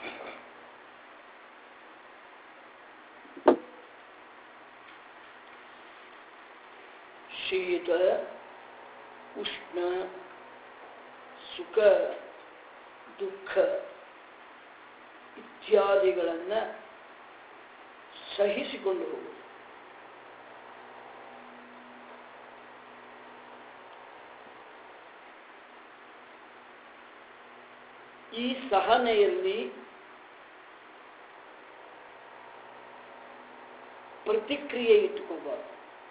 ಶೀತ ಉಷ್ಣ ಸುಖ ದುಃಖ ಇತ್ಯಾದಿಗಳನ್ನು ಸಹಿಸಿಕೊಂಡು ಹೋಗುವುದು. ಈ ಸಹನೆಯಲ್ಲಿ ಪ್ರತಿಕ್ರಿಯೆ ಇಟ್ಟುಕೋಬಾರದು.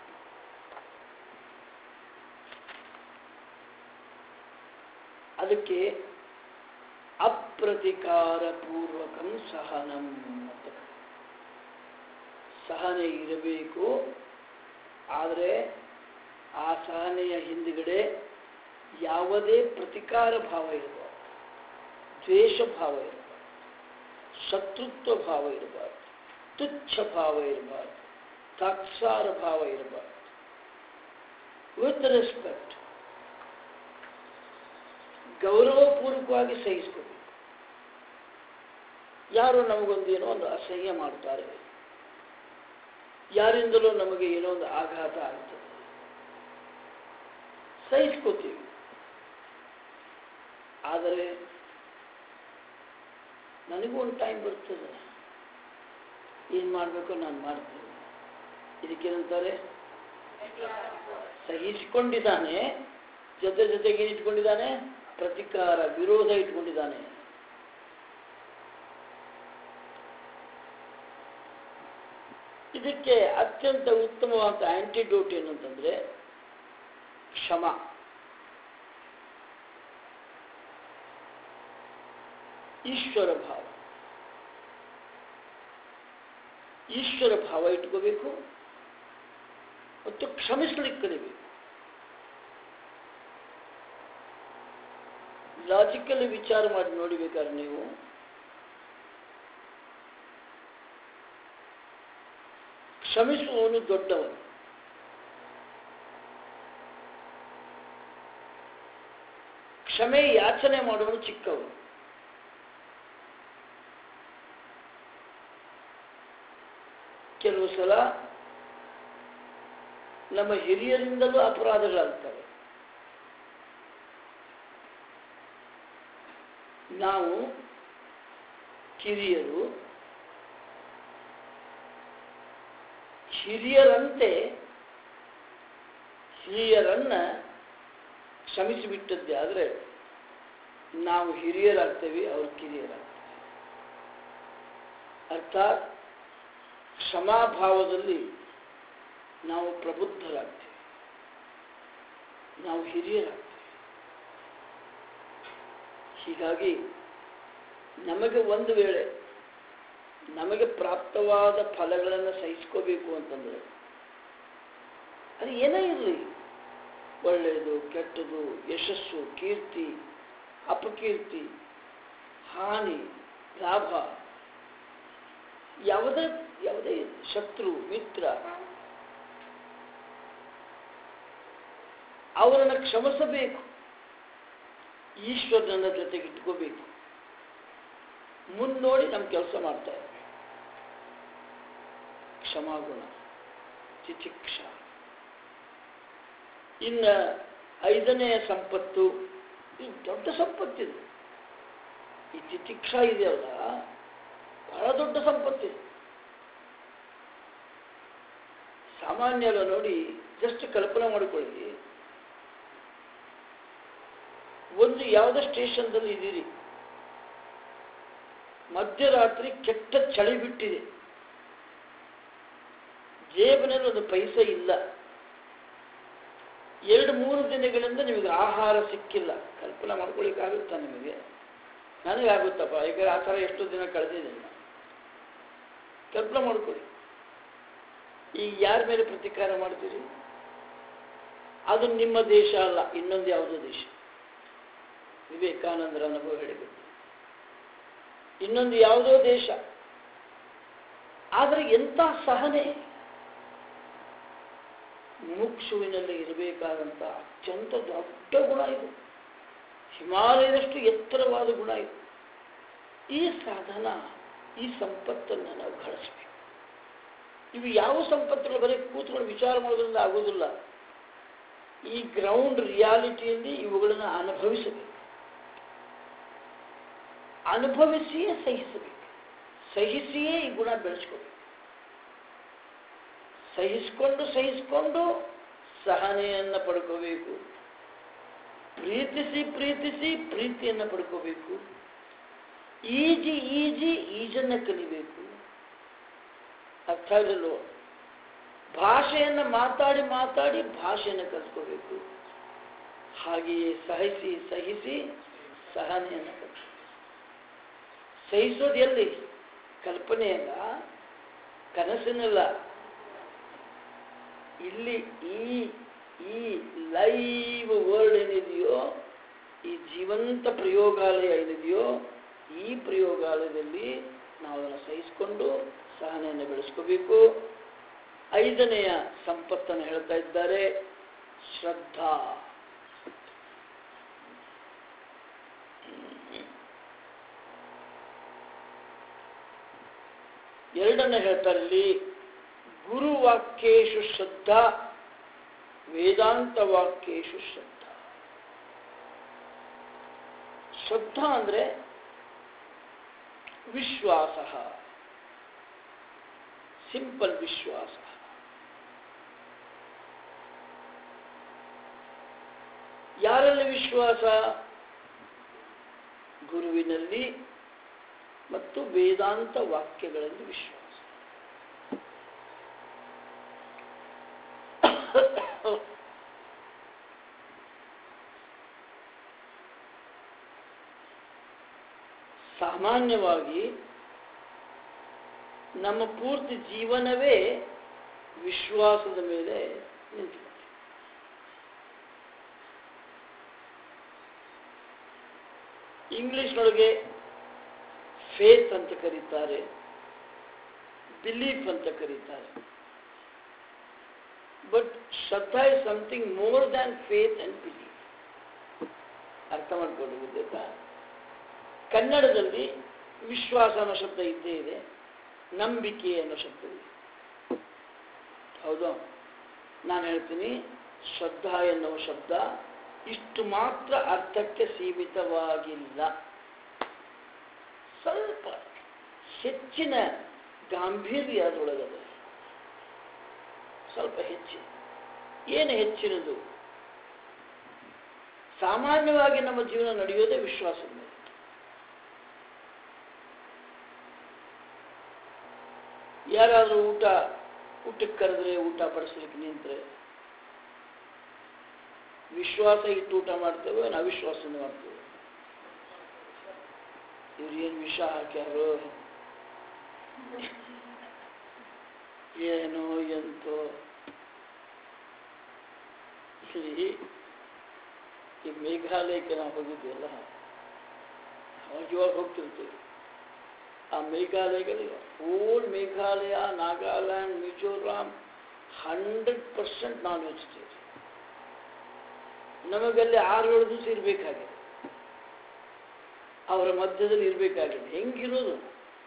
ಅದಕ್ಕೆ ಅಪ್ರತಿಕಾರ ಪೂರ್ವಕಂ ಸಹನಂ ಅಂತ. ಸಹನೆ ಇರಬೇಕು, ಆದರೆ ಆ ಸಹನೆಯ ಹಿಂದುಗಡೆ ಯಾವುದೇ ಪ್ರತಿಕಾರ ಭಾವ ಇರಬಾರದು, ದ್ವೇಷ ಭಾವ ಇರಬಾರದು, ಶತ್ರುತ್ವ ಭಾವ ಇರಬಾರದು, ತುಚ್ಛ ಭಾವ ಇರಬಾರದು, ತಾತ್ಸಾರ ಭಾವ ಇರಬಾರದು. ವಿತ್ ರೆಸ್ಪೆಕ್ಟ್, ಗೌರವಪೂರ್ವಕವಾಗಿ ಸಹಿಸ್ಕೋಬೇಕು. ಯಾರು ನಮಗೊಂದೇನೋ ಒಂದು ಅಸಹ್ಯ ಮಾಡ್ತಾರೆ, ಯಾರಿಂದಲೂ ನಮಗೆ ಏನೋ ಒಂದು ಆಘಾತ ಆಗ್ತದೆ, ಸಹಿಸ್ಕೋತೀವಿ. ಆದರೆ ನನಗೂ ಒಂದು ಟೈಮ್ ಬರ್ತದೆ, ಏನು ಮಾಡಬೇಕು ನಾನು ಮಾಡ್ತೇನೆ. ಇದಕ್ಕೇನಂತಾರೆ? ಸಹಿಸಿಕೊಂಡಿದ್ದಾನೆ, ಜೊತೆಗೆ ಏನಿಟ್ಕೊಂಡಿದ್ದಾನೆ? ಪ್ರತಿಕಾರ, ವಿರೋಧ ಇಟ್ಕೊಂಡಿದ್ದಾನೆ. ಇದಕ್ಕೆ ಅತ್ಯಂತ ಉತ್ತಮವಾದ ಆಂಟಿಡೋಟ್ ಏನಂತಂದ್ರೆ ಕ್ಷಮ. ಈಶ್ವರ ಭಾವ, ಈಶ್ವರ ಭಾವ ಇಟ್ಕೋಬೇಕು ಮತ್ತು ಕ್ಷಮಿಸಲಿಕ್ಕೆ ಕಲಿಬೇಕು. ಲಾಜಿಕಲಿ ವಿಚಾರ ಮಾಡಿ ನೋಡಿಬೇಕಾದ್ರೆ ನೀವು ಕ್ಷಮಿಸುವವನು ದೊಡ್ಡವನು, ಕ್ಷಮೆ ಯಾಚನೆ ಮಾಡುವನು ಚಿಕ್ಕವನು. ಕೆಲವು ಸಲ ನಮ್ಮ ಹಿರಿಯರಿಂದಲೂ ಅಪರಾಧಗಳಾಗ್ತವೆ. ನಾವು ಕಿರಿಯರು, ಹಿರಿಯರಂತೆ ಹಿರಿಯರನ್ನ ಕ್ಷಮಿಸಿಬಿಟ್ಟದ್ದೇ ಆದರೆ ನಾವು ಹಿರಿಯರಾಗ್ತೇವೆ, ಅವರು ಕಿರಿಯರಾಗ್ತೇವೆ. ಅರ್ಥಾತ್ ಕ್ಷಮಾಭಾವದಲ್ಲಿ ನಾವು ಪ್ರಬುದ್ಧರಾಗ್ತೇವೆ, ನಾವು ಹಿರಿಯರಾಗ್ತೇವೆ. ಹೀಗಾಗಿ ನಮಗೆ ಒಂದು ವೇಳೆ ನಮಗೆ ಪ್ರಾಪ್ತವಾದ ಫಲಗಳನ್ನು ಸಹಿಸ್ಕೋಬೇಕು ಅಂತಂದರೆ ಅದು ಏನೇ ಇರಲಿ, ಒಳ್ಳೆಯದು ಕೆಟ್ಟದು, ಯಶಸ್ಸು ಕೀರ್ತಿ ಅಪಕೀರ್ತಿ ಹಾನಿ ಲಾಭ ಯಾವುದೇ ಶತ್ರು ಮಿತ್ರ ಅವರನ್ನು ಕ್ಷಮಿಸಬೇಕು, ಈಶ್ವರನ ಜೊತೆಗೆ ಇಟ್ಕೋಬೇಕು. ಮುನ್ನೋಡಿ ನಮ್ಮ ಕೆಲಸ ಮಾಡ್ತಾ ಇದ್ದಾರೆ. ಕ್ಷಮಾಗುಣ, ತಿತಿಕ್ಷ. ಇನ್ನು 5ನೆಯ ಸಂಪತ್ತು, ಈ ದೊಡ್ಡ ಸಂಪತ್ತಿದೆ. ಈ ತಿತಿಕ್ಷ ಇದೆಯಲ್ಲ, ಬಹಳ ದೊಡ್ಡ ಸಂಪತ್ತಿದೆ. ಸಾಮಾನ್ಯ ಅಲ್ಲ ನೋಡಿ, ಜಸ್ಟ್ ಕಲ್ಪನೆ ಮಾಡಿಕೊಳ್ಳಿ. ಒಂದು ಯಾವುದೋ ಸ್ಟೇಷನ್ದಲ್ಲಿ ಇದ್ದೀರಿ, ಮಧ್ಯರಾತ್ರಿ ಕೆಟ್ಟ ಚಳಿ ಬಿಟ್ಟಿದೆ, ಜೇಬಿನಲ್ಲಿ ಒಂದು ಪೈಸೆ ಇಲ್ಲ, 2-3 ದಿನಗಳಿಂದ ನಿಮಗೆ ಆಹಾರ ಸಿಕ್ಕಿಲ್ಲ. ಕಲ್ಪನೆ ಮಾಡ್ಕೊಳ್ಳಿಕ್ಕಾಗುತ್ತಾ ನಿಮಗೆ? ನನಗಾಗುತ್ತಪ್ಪ, ಯಾಕಂದ್ರೆ ಆ ಥರ ಎಷ್ಟು ದಿನ ಕಳೆದಿದ್ದೀನಿ. ಕಲ್ಪನೆ ಮಾಡ್ಕೊಳ್ಳಿ. ಈಗ ಯಾರ ಮೇಲೆ ಪ್ರತಿಕಾರ ಮಾಡ್ತೀರಿ? ಅದು ನಿಮ್ಮ ದೇಶ ಅಲ್ಲ, ಇನ್ನೊಂದು ಯಾವುದೋ ದೇಶ. ವಿವೇಕಾನಂದರ ಅನುಭವ ಹೇಳಿದ್ರು, ಇನ್ನೊಂದು ಯಾವುದೋ ದೇಶ. ಆದರೆ ಎಂಥ ಸಹನೆ! ಮುಮುಕ್ಷುವಿನಲ್ಲಿ ಇರಬೇಕಾದಂಥ ಅತ್ಯಂತ ದೊಡ್ಡ ಗುಣ ಇದು. ಹಿಮಾಲಯದಷ್ಟು ಎತ್ತರವಾದ ಗುಣ ಇದು. ಈ ಸಾಧನ, ಈ ಸಂಪತ್ತನ್ನು ನಾವು ಗಳಿಸ್ಬೇಕು. ಇವು ಯಾವ ಸಂಪತ್ತುಗಳು ಬರೀ ಕೂತ್ಕೊಂಡು ವಿಚಾರ ಮಾಡೋದ್ರಿಂದ ಆಗೋದಿಲ್ಲ. ಈ ಗ್ರೌಂಡ್ ರಿಯಾಲಿಟಿಯಲ್ಲಿ ಇವುಗಳನ್ನು ಅನುಭವಿಸಬೇಕು, ಅನುಭವಿಸಿಯೇ ಸಹಿಸಬೇಕು, ಸಹಿಸಿಯೇ ಈ ಗುಣ ಬೆಳೆಸ್ಕೋಬೇಕು. ಸಹಿಸಿಕೊಂಡು ಸಹನೆಯನ್ನು ಪಡ್ಕೋಬೇಕು, ಪ್ರೀತಿಸಿ ಪ್ರೀತಿಯನ್ನು ಪಡ್ಕೋಬೇಕು, ಈಜನ್ನು ಕಲಿಬೇಕು. ಅರ್ಥ ಆಗಲಿಲ್ಲೋ? ಭಾಷೆಯನ್ನು ಮಾತಾಡಿ ಭಾಷೆಯನ್ನು ಕಲ್ತ್ಕೋಬೇಕು. ಹಾಗೆಯೇ ಸಹಿಸಿ ಸಹನೆಯನ್ನು ಕಲಿಬೇಕು. ಸಹಿಸೋದು ಎಲ್ಲಿ? ಕಲ್ಪನೆಯಲ್ಲ, ಕನಸಿನಲ್ಲ. ಇಲ್ಲಿ ಈ ಲೈವ್ ವರ್ಲ್ಡ್ ಏನಿದೆಯೋ, ಈ ಜೀವಂತ ಪ್ರಯೋಗಾಲಯ ಏನಿದೆಯೋ, ಈ ಪ್ರಯೋಗಾಲಯದಲ್ಲಿ ನಾವು ಅದನ್ನು ಸಹಿಸಿಕೊಂಡು ಸಹನೆಯನ್ನು ಬೆಳೆಸ್ಕೋಬೇಕು. 5ನೆಯ ಸಂಪತ್ತನ್ನು ಹೇಳ್ತಾ ಇದ್ದಾರೆ, ಶ್ರದ್ಧಾ. ಎರಡನ್ನು ಹೇಳ್ತಾರೆ ಇಲ್ಲಿ, ಗುರುವಾಕ್ಯೇಷು ಶ್ರದ್ಧಾ, ವೇದಾಂತ ವಾಕ್ಯೇಷು ಶ್ರದ್ಧಾ. ಶ್ರದ್ಧಾ ಅಂದರೆ ವಿಶ್ವಾಸ, ಸಿಂಪಲ್ ವಿಶ್ವಾಸ. ಯಾರಲ್ಲಿ ವಿಶ್ವಾಸ? ಗುರುವಿನಲ್ಲಿ ಮತ್ತು ವೇದಾಂತ ವಾಕ್ಯಗಳಲ್ಲಿ ವಿಶ್ವಾಸ. ಸಾಮಾನ್ಯವಾಗಿ ನಮ್ಮ ಪೂರ್ತಿ ಜೀವನವೇ ವಿಶ್ವಾಸದ ಮೇಲೆ ನಿಂತಿದೆ. ಇಂಗ್ಲಿಷ್ನೊಳಗೆ ಫೇತ್ ಅಂತ ಕರೀತಾರೆ, ಬಿಲೀಫ್ ಅಂತ ಕರೀತಾರೆ. ಬಟ್ ಶ್ರದ್ಧಾ is something more than faith and belief. ಅರ್ಥ ಮಾಡ್ಕೊಂಡು ಗೊತ್ತಾಯ್ತಾ? ಕನ್ನಡದಲ್ಲಿ ವಿಶ್ವಾಸ ಅನ್ನೋ ಶಬ್ದ ಇದ್ದೇ ಇದೆ, ನಂಬಿಕೆ ಅನ್ನೋ ಶಬ್ದ ಇದೆ. ಹೌದು, ನಾನು ಹೇಳ್ತೀನಿ, ಶ್ರದ್ಧಾ ಎನ್ನುವ ಶಬ್ದ ಇಷ್ಟು ಮಾತ್ರ ಅರ್ಥಕ್ಕೆ ಸೀಮಿತವಾಗಿಲ್ಲ. ಸ್ವಲ್ಪ ಹೆಚ್ಚಿನ ಗಾಂಭೀರ್ಯ ಅದರೊಳಗದೆ, ಸ್ವಲ್ಪ ಹೆಚ್ಚಿನ. ಏನು ಹೆಚ್ಚಿನದು? ಸಾಮಾನ್ಯವಾಗಿ ನಮ್ಮ ಜೀವನ ನಡೆಯೋದೇ ವಿಶ್ವಾಸದ ಮೇಲೆ. ಯಾರಾದರೂ ಊಟಕ್ಕೆ ಕರೆದ್ರೆ, ಊಟ ಬಡಿಸ್ಲಿಕ್ಕೆ ನಿಂತರೆ ವಿಶ್ವಾಸ ಇಟ್ಟು ಊಟ ಮಾಡ್ತೇವೆ, ನಾವು ಅವಿಶ್ವಾಸದಿಂದ ಮಾಡ್ತೇವೆ. ಇವ್ರು ಏನು ವಿಷ ಹಾಕ್ಯಾರೋ ಏನೋ ಎಂತೋ. ಈ ಮೇಘಾಲಯಕ್ಕೆ ನಾವು ಹೋಗಿದ್ದೀವಲ್ಲ, ಇವಾಗ ಹೋಗ್ತಿರ್ತೀವಿ. ಆ ಮೇಘಾಲಯದಲ್ಲಿ whole Meghalaya, Nagaland, Mizoram 100% non vegetarian. ನಮಗಲ್ಲಿ 6-7 ದಿವಸ ಇರಬೇಕಾಗಿದೆ, ಅವರ ಮಧ್ಯದಲ್ಲಿ ಇರಬೇಕಾಗಿದೆ. ಹೆಂಗಿರೋದು?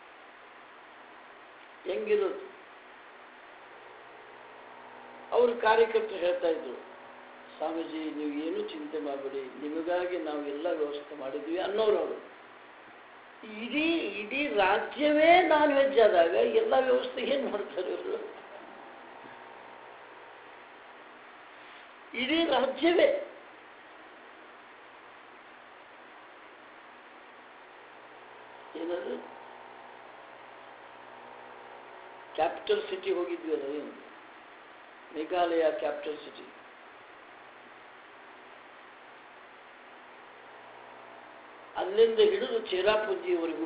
ಅವರು ಕಾರ್ಯಕರ್ತರು ಹೇಳ್ತಾ ಇದ್ರು, ಸ್ವಾಮೀಜಿ ನೀವು ಏನು ಚಿಂತೆ ಮಾಡಬೇಡಿ, ನಿಮಗಾಗಿ ನಾವು ಎಲ್ಲ ವ್ಯವಸ್ಥೆ ಮಾಡಿದ್ವಿ ಅನ್ನೋರು. ಅವರು ಇಡೀ ರಾಜ್ಯವೇ ನಾನ್ ವೆಜ್ ಆದಾಗ ಎಲ್ಲ ವ್ಯವಸ್ಥೆ ಏನ್ ಮಾಡ್ತಾರೆ ಅವರು? ಇಡೀ ರಾಜ್ಯವೇ. ಏನದು ಕ್ಯಾಪಿಟಲ್ ಸಿಟಿ ಹೋಗಿದ್ವಿ ಅಲ್ಲ, ಏನು ಮೇಘಾಲಯ ಕ್ಯಾಪಿಟಲ್ ಸಿಟಿ. ಅಲ್ಲಿಂದ ಹಿಡಿದು ಚಿರಾಪುಂಜಿಯವರೆಗೂ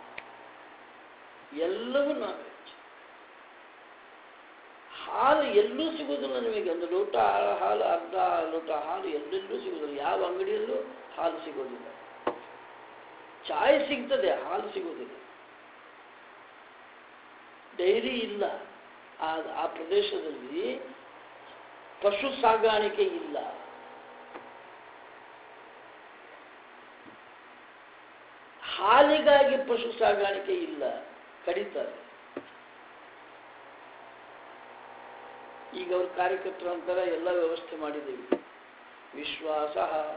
ಎಲ್ಲವೂ ನಾನ್ ವೆಜ್. ಹಾಲು ಎಲ್ಲೂ ಸಿಗೋದಿಲ್ಲ ನಿಮಗೆ. ಒಂದು ಲೋಟ ಹಾಲು, ಅರ್ಧ ಲೋಟ ಹಾಲು ಎಲ್ಲೆಲ್ಲೂ ಸಿಗೋದಿಲ್ಲ. ಯಾವ ಅಂಗಡಿಯಲ್ಲೂ ಹಾಲು ಸಿಗೋದಿಲ್ಲ. ಚಾಯ್ ಸಿಗ್ತದೆ, ಹಾಲು ಸಿಗೋದಿಲ್ಲ. ಡೈರಿ ಇಲ್ಲ. ಆ ಪ್ರದೇಶದಲ್ಲಿ ಪಶು ಸಾಗಾಣಿಕೆ ಇಲ್ಲ. ಹಾಲಿಗಾಗಿ ಪಶು ಸಾಗಾಣಿಕೆ ಇಲ್ಲ, ಕಡಿತಾರೆ. ಈಗ ಅವ್ರ ಕಾರ್ಯಕರ್ತರು ಅಂತಾರ ಎಲ್ಲ ವ್ಯವಸ್ಥೆ ಮಾಡಿದ್ದೀವಿ, ವಿಶ್ವಾಸ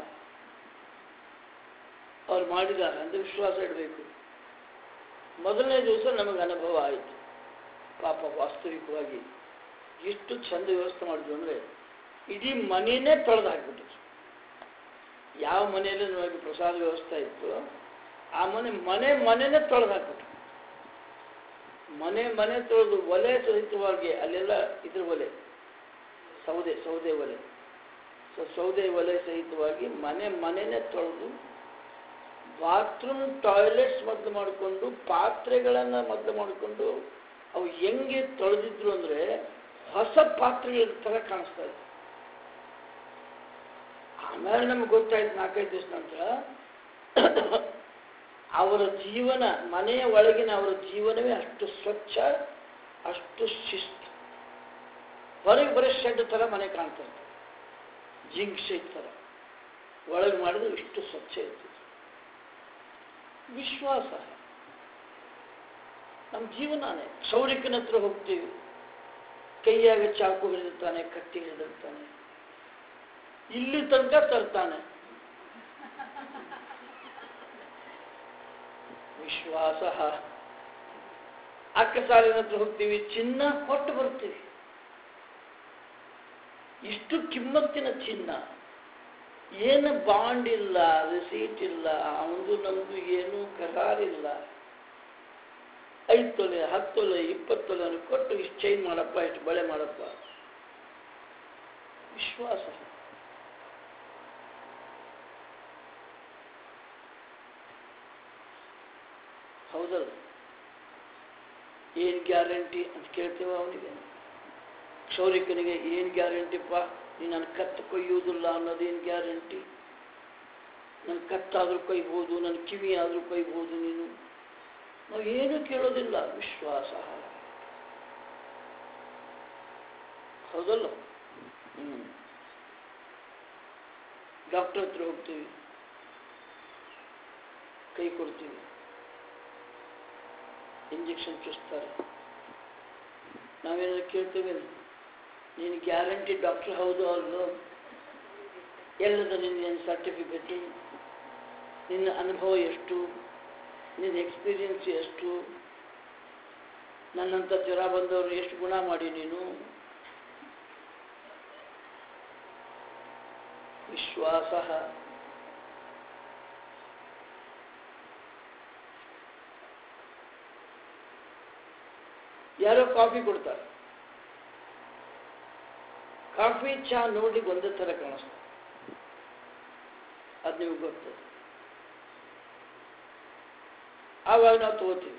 ಅವ್ರು ಮಾಡಿದ್ದಾರೆ ಅಂದ್ರೆ ವಿಶ್ವಾಸ ಇಡಬೇಕು. ಮೊದಲನೇ ದಿವಸ ನಮಗೆ ಅನುಭವ ಆಯಿತು. ಪಾಪ ವಾಸ್ತವಿಕವಾಗಿ ಎಷ್ಟು ಚಂದ ವ್ಯವಸ್ಥೆ ಮಾಡಿದ್ವಿ ಅಂದರೆ ಇಡೀ ಮನೆಯೇ ತೊಳೆದು ಹಾಕಿಬಿಟ್ಟಿದ್ರು. ಯಾವ ಮನೆಯಲ್ಲಿ ನಮಗೆ ಪ್ರಸಾದ ವ್ಯವಸ್ಥೆ ಇತ್ತು ಆ ಮನೆನೇ ತೊಳೆದು ಹಾಕ್ಬಿಟ್ರು. ಮನೆ ತೊಳೆದು ಒಲೆ ಸಹಿತವಾಗಿ ಅಲ್ಲೆಲ್ಲ ಇದ್ರ ಒಲೆ ಸೌದೆ ಒಲೆ, ಸೌದೆ ಒಲೆ ಸಹಿತವಾಗಿ ಮನೆನೇ ತೊಳೆದು ಬಾತ್ರೂಮ್ ಟಾಯ್ಲೆಟ್ಸ್ ಮೊದಲು ಮಾಡಿಕೊಂಡು ಪಾತ್ರೆಗಳನ್ನು ಮೊದಲು ಮಾಡಿಕೊಂಡು ಅವು ಹೆಂಗೆ ತೊಳೆದಿದ್ರು ಅಂದರೆ ಹೊಸ ಪಾತ್ರೆಗಳ ಥರ ಕಾಣಿಸ್ತಾ ಇತ್ತು. ಆಮೇಲೆ ನಮ್ಗೆ ಗೊತ್ತಾಯ್ತು 4-5 ದಿವಸ ನಂತರ ಅವರ ಜೀವನ, ಮನೆಯ ಒಳಗಿನ ಅವರ ಜೀವನವೇ ಅಷ್ಟು ಸ್ವಚ್ಛ, ಅಷ್ಟು ಶಿಸ್ತು. ಹೊರಗೆ ಬರೀ ಶೆಡ್ ಥರ ಮನೆ ಕಾಣ್ತಾ ಇತ್ತು, ಜಿಂಕ್ ಶೆಡ್ ಥರ. ಒಳಗೆ ಮಾಡಿದ್ರೆ ಇಷ್ಟು ಸ್ವಚ್ಛ ಇರ್ತದೆ. ವಿಶ್ವಾಸ ನಮ್ಮ ಜೀವನನೇ. ಕ್ಷೌರಿಕನ ಹತ್ರ ಹೋಗ್ತೀವಿ, ಕೈಯಾಗ ಚಾಕು ಹಿಡಿದಿರ್ತಾನೆ, ಕತ್ತಿ ಹಿಡಿದಿರ್ತಾನೆ, ಇಲ್ಲಿ ತನಕ ತರ್ತಾನೆ. ವಿಶ್ವಾಸ. ಅಕ್ಕಸಾಲಿನ ಹತ್ರ ಹೋಗ್ತೀವಿ, ಚಿನ್ನ ಕೊಟ್ಟು ಬರ್ತೀವಿ. ಇಷ್ಟು ಕಿಮ್ಮತ್ತಿನ ಚಿನ್ನ, ಏನು ಬಾಂಡ್ ಇಲ್ಲ, ರಿಸೀಟ್ ಇಲ್ಲ, ಅವನು ನಮ್ದು ಏನು ಕರಾರಿಲ್ಲ. 5 ತೊಲೆ 10 ತೊಲೆ 20 ತೊಲೆ ಕೊಟ್ಟು ಇಷ್ಟು ಚೈನ್ ಮಾಡಪ್ಪ, ಇಷ್ಟು ಬಳೆ ಮಾಡಪ್ಪ. ವಿಶ್ವಾಸ. ಹೌದಲ್ಲ? ಏನು ಗ್ಯಾರಂಟಿ ಅಂತ ಕೇಳ್ತೇವೆ ಅವನಿಗೆ. ಕ್ಷೌರಿಕನಿಗೆ ಏನು ಗ್ಯಾರಂಟಿಪ್ಪ, ನೀನು ನನ್ನ ಕತ್ತು ಕೊಯ್ಯುವುದಿಲ್ಲ ಅನ್ನೋದೇನು ಗ್ಯಾರಂಟಿ? ನನ್ನ ಕತ್ತಾದರೂ ಕೊಯ್ಬೋದು, ನನ್ನ ಕಿವಿ ಆದರೂ ಕೊಯ್ಬೋದು ನೀನು. ನಾವು ಏನೂ ಕೇಳೋದಿಲ್ಲ. ವಿಶ್ವಾಸ. ಹೌದಲ್ಲ? ಡಾಕ್ಟರ್ ಹತ್ರ ಹೋಗ್ತೀವಿ, ಕೈ ಕೊಡ್ತೀವಿ, ಇಂಜೆಕ್ಷನ್ ಚುಚ್ತಾರೆ. ನಾವೇನಾದ್ರು ಕೇಳ್ತೇವೆ, ನೀನು ಗ್ಯಾರಂಟಿ ಡಾಕ್ಟರ್ ಹೌದು ಅಲ್ಲೋ, ಎಲ್ಲದ ನಿನ್ನ ಸರ್ಟಿಫಿಕೇಟು, ನಿನ್ನ ಅನುಭವ ಎಷ್ಟು, ನಿನ್ನ ಎಕ್ಸ್ಪೀರಿಯನ್ಸ್ ಎಷ್ಟು, ನನ್ನಂಥ ಜ್ವರ ಬಂದವರು ಎಷ್ಟು ಗುಣ ಮಾಡಿ ನೀನು. ವಿಶ್ವಾಸ. ಯಾರೋ ಕಾಫಿ ಕೊಡ್ತಾರೆ, ಕಾಫಿ ಚಹಾ ನೋಡ್ಲಿಕ್ಕೆ ಒಂದೇ ಥರ ಕಾಣಿಸ್ತದೆ, ಅದು ನಿಮಗೆ ಗೊತ್ತದ. ಆವಾಗ ನಾವು ತಗೋತೀವಿ.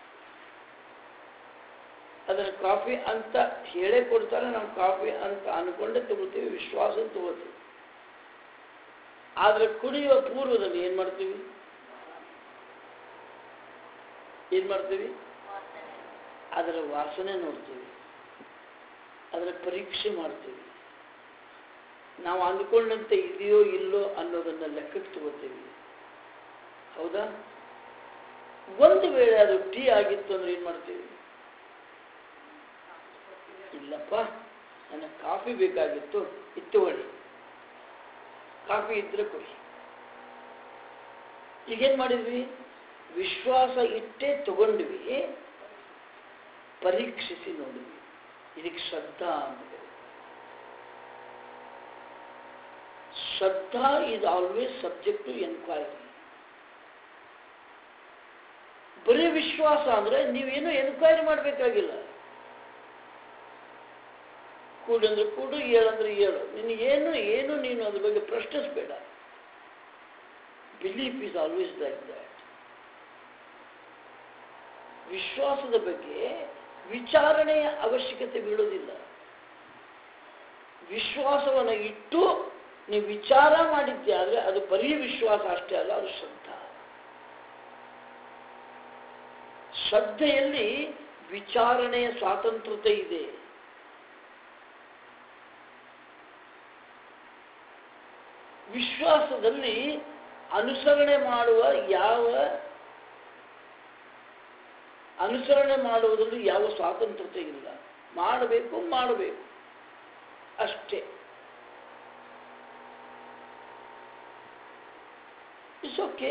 ಅದನ್ನು ಕಾಫಿ ಅಂತ ಹೇಳೇ ಕೊಡ್ತಾರೆ, ನಾವು ಕಾಫಿ ಅಂತ ಅನ್ಕೊಂಡೇ ತಗೋತೀವಿ, ವಿಶ್ವಾಸ ತಗೋತೀವಿ. ಆದರೆ ಕುಡಿಯುವ ಪೂರ್ವದಲ್ಲಿ ಏನು ಮಾಡ್ತೀವಿ? ಅದರ ವಾಸನೆ ನೋಡ್ತೀವಿ, ಅದರ ಪರೀಕ್ಷೆ ಮಾಡ್ತೀವಿ. ನಾವು ಅಂದ್ಕೊಂಡಂತೆ ಇದೆಯೋ ಇಲ್ಲೋ ಅನ್ನೋದನ್ನ ಲೆಕ್ಕಕ್ಕೆ ತಗೋತೀವಿ. ಹೌದಾ? ಒಂದು ವೇಳೆ ಅದು ಟೀ ಆಗಿತ್ತು ಅಂದ್ರೆ ಏನು ಮಾಡ್ತೀವಿ? ಇಲ್ಲಪ್ಪ, ನನಗೆ ಕಾಫಿ ಬೇಕಾಗಿತ್ತು, ಇತ್ತುವಳಿ, ಕಾಫಿ ಇದ್ರೆ ಕೊಡಿ. ಈಗೇನು ಮಾಡಿದ್ವಿ? ವಿಶ್ವಾಸ ಇಟ್ಟೇ ತಗೊಂಡ್ವಿ, ಪರೀಕ್ಷಿಸಿ ನೋಡಿದ್ವಿ. ಇದಕ್ಕೆ ಶ್ರದ್ಧಾ ಅಂತ. ಶ್ರದ್ಧಾ is always subject to enquiry. ಬರೀ ವಿಶ್ವಾಸ ಅಂದ್ರೆ ನೀವೇನು ಎನ್ಕ್ವೈರಿ ಮಾಡಬೇಕಾಗಿಲ್ಲ. ಕೂಡಂದ್ರೆ ಕೂಡು, ಏಳಂದ್ರೆ ಏಳು. ನಿನಗೇನು ನೀನು ಅದ್ರ ಬಗ್ಗೆ ಪ್ರಶ್ನಿಸಬೇಡ. Belief is always like that. ವಿಶ್ವಾಸದ ಬಗ್ಗೆ ವಿಚಾರಣೆಯ ಅವಶ್ಯಕತೆ ಬೀಳೋದಿಲ್ಲ. ವಿಶ್ವಾಸವನ್ನು ಇಟ್ಟು ನೀವು ವಿಚಾರ ಮಾಡಿದ್ದೆ ಆದರೆ ಅದು ಬರೀ ವಿಶ್ವಾಸ ಅಷ್ಟೇ ಅಲ್ಲ, ಅದು ಶ್ರದ್ಧಾ. ಶ್ರದ್ಧೆಯಲ್ಲಿ ವಿಚಾರಣೆಯ ಸ್ವಾತಂತ್ರ್ಯತೆ ಇದೆ. ವಿಶ್ವಾಸದಲ್ಲಿ ಅನುಸರಣೆ ಮಾಡುವ ಯಾವ ಅನುಸರಣೆ ಮಾಡುವುದರಲ್ಲಿ ಯಾವ ಸ್ವಾತಂತ್ರ್ಯತೆ ಇಲ್ಲ. ಮಾಡಬೇಕು ಅಷ್ಟೇ. It's okay.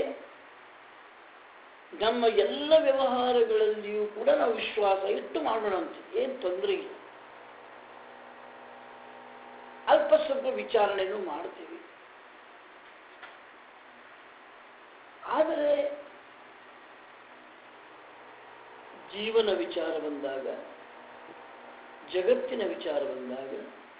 ನಮ್ಮ ಎಲ್ಲ ವ್ಯವಹಾರಗಳಲ್ಲಿಯೂ ಕೂಡ ನಾವು ವಿಶ್ವಾಸ ಇಟ್ಟು ಮಾಡೋಣ ಅಂತ, ಏನು ತೊಂದರೆ ಇಲ್ಲ. ಅಲ್ಪ ಸ್ವಲ್ಪ ವಿಚಾರಣೆಯನ್ನು ಮಾಡ್ತೀವಿ. ಆದರೆ ಜೀವನ ವಿಚಾರ ಬಂದಾಗ, ಜಗತ್ತಿನ ವಿಚಾರ ಬಂದಾಗ,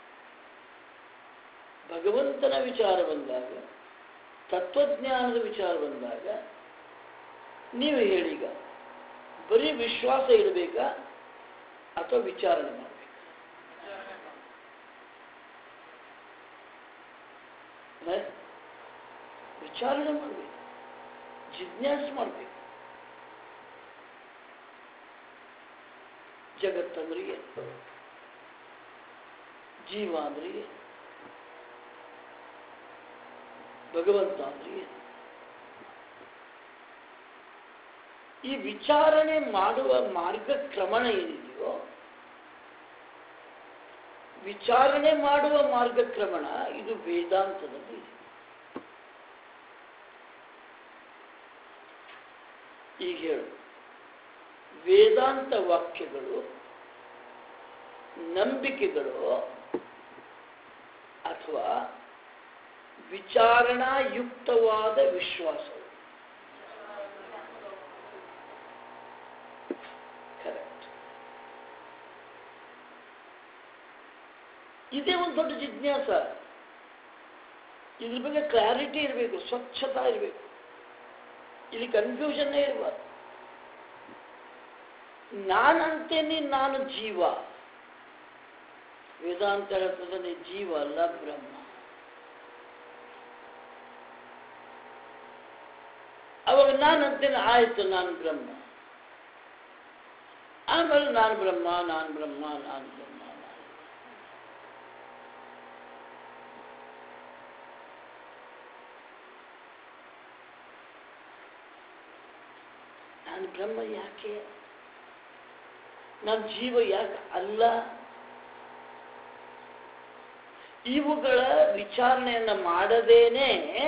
ಭಗವಂತನ ವಿಚಾರ ಬಂದಾಗ, ತತ್ವಜ್ಞಾನದ ವಿಚಾರ ಬಂದಾಗ ನೀವು ಹೇಳೀಗ ಬರೀ ವಿಶ್ವಾಸ ಇಡಬೇಕಾ ಅಥವಾ ವಿಚಾರಣೆ ಮಾಡಬೇಕಾ? ವಿಚಾರಣೆ ಮಾಡಬೇಕು, ಜಿಜ್ಞಾಸೆ ಮಾಡಬೇಕು. ಜಗತ್ತಂದ್ರೆ ಏನು, ಜೀವ ಅಂದ್ರೆ ಏನು, ಭಗವಂತ ಅಂದ್ರೆ ಏನು? ಈ ವಿಚಾರಣೆ ಮಾಡುವ ಮಾರ್ಗಕ್ರಮಣ ಏನಿದೆಯೋ, ವಿಚಾರಣೆ ಮಾಡುವ ಮಾರ್ಗಕ್ರಮಣ ಇದು ವೇದಾಂತದಲ್ಲಿ ಇದೆ. ಈಗ ಹೇಳು, ವೇದಾಂತ ವಾಕ್ಯಗಳು ನಂಬಿಕೆಗಳು ಅಥವಾ ವಿಚಾರಣಾಯುಕ್ತವಾದ ವಿಶ್ವಾಸಗಳು? ಕರೆಕ್ಟ್. ಇದೇ ಒಂದು ದೊಡ್ಡ ಜಿಜ್ಞಾಸ. ಇದ್ರ ಬಗ್ಗೆ ಕ್ಲಾರಿಟಿ ಇರಬೇಕು, ಸ್ವಚ್ಛತಾ ಇರಬೇಕು. ಇಲ್ಲಿ ಕನ್ಫ್ಯೂಷನ್ನೇ ಇರಬಾರ್ದು. ನಾನಂತೇನೆ ನಾನು ಜೀವ. ವೇದಾಂತ ಹೇಳ್ತದೆ ನೀ ಜೀವ ಅಲ್ಲ ಬ್ರಹ್ಮ. ಅವಾಗ ನಾನಂತೇನೆ ಆಯ್ತು ನಾನು ಬ್ರಹ್ಮ. ಆಮೇಲೆ ನಾನು ಬ್ರಹ್ಮ. ನಾನು ಬ್ರಹ್ಮ ಯಾಕೆ? ನನ್ನ ಜೀವ ಯಾಕೆ ಅಲ್ಲ? ಇವುಗಳ ವಿಚಾರಣೆಯನ್ನು ಮಾಡದೇನೆ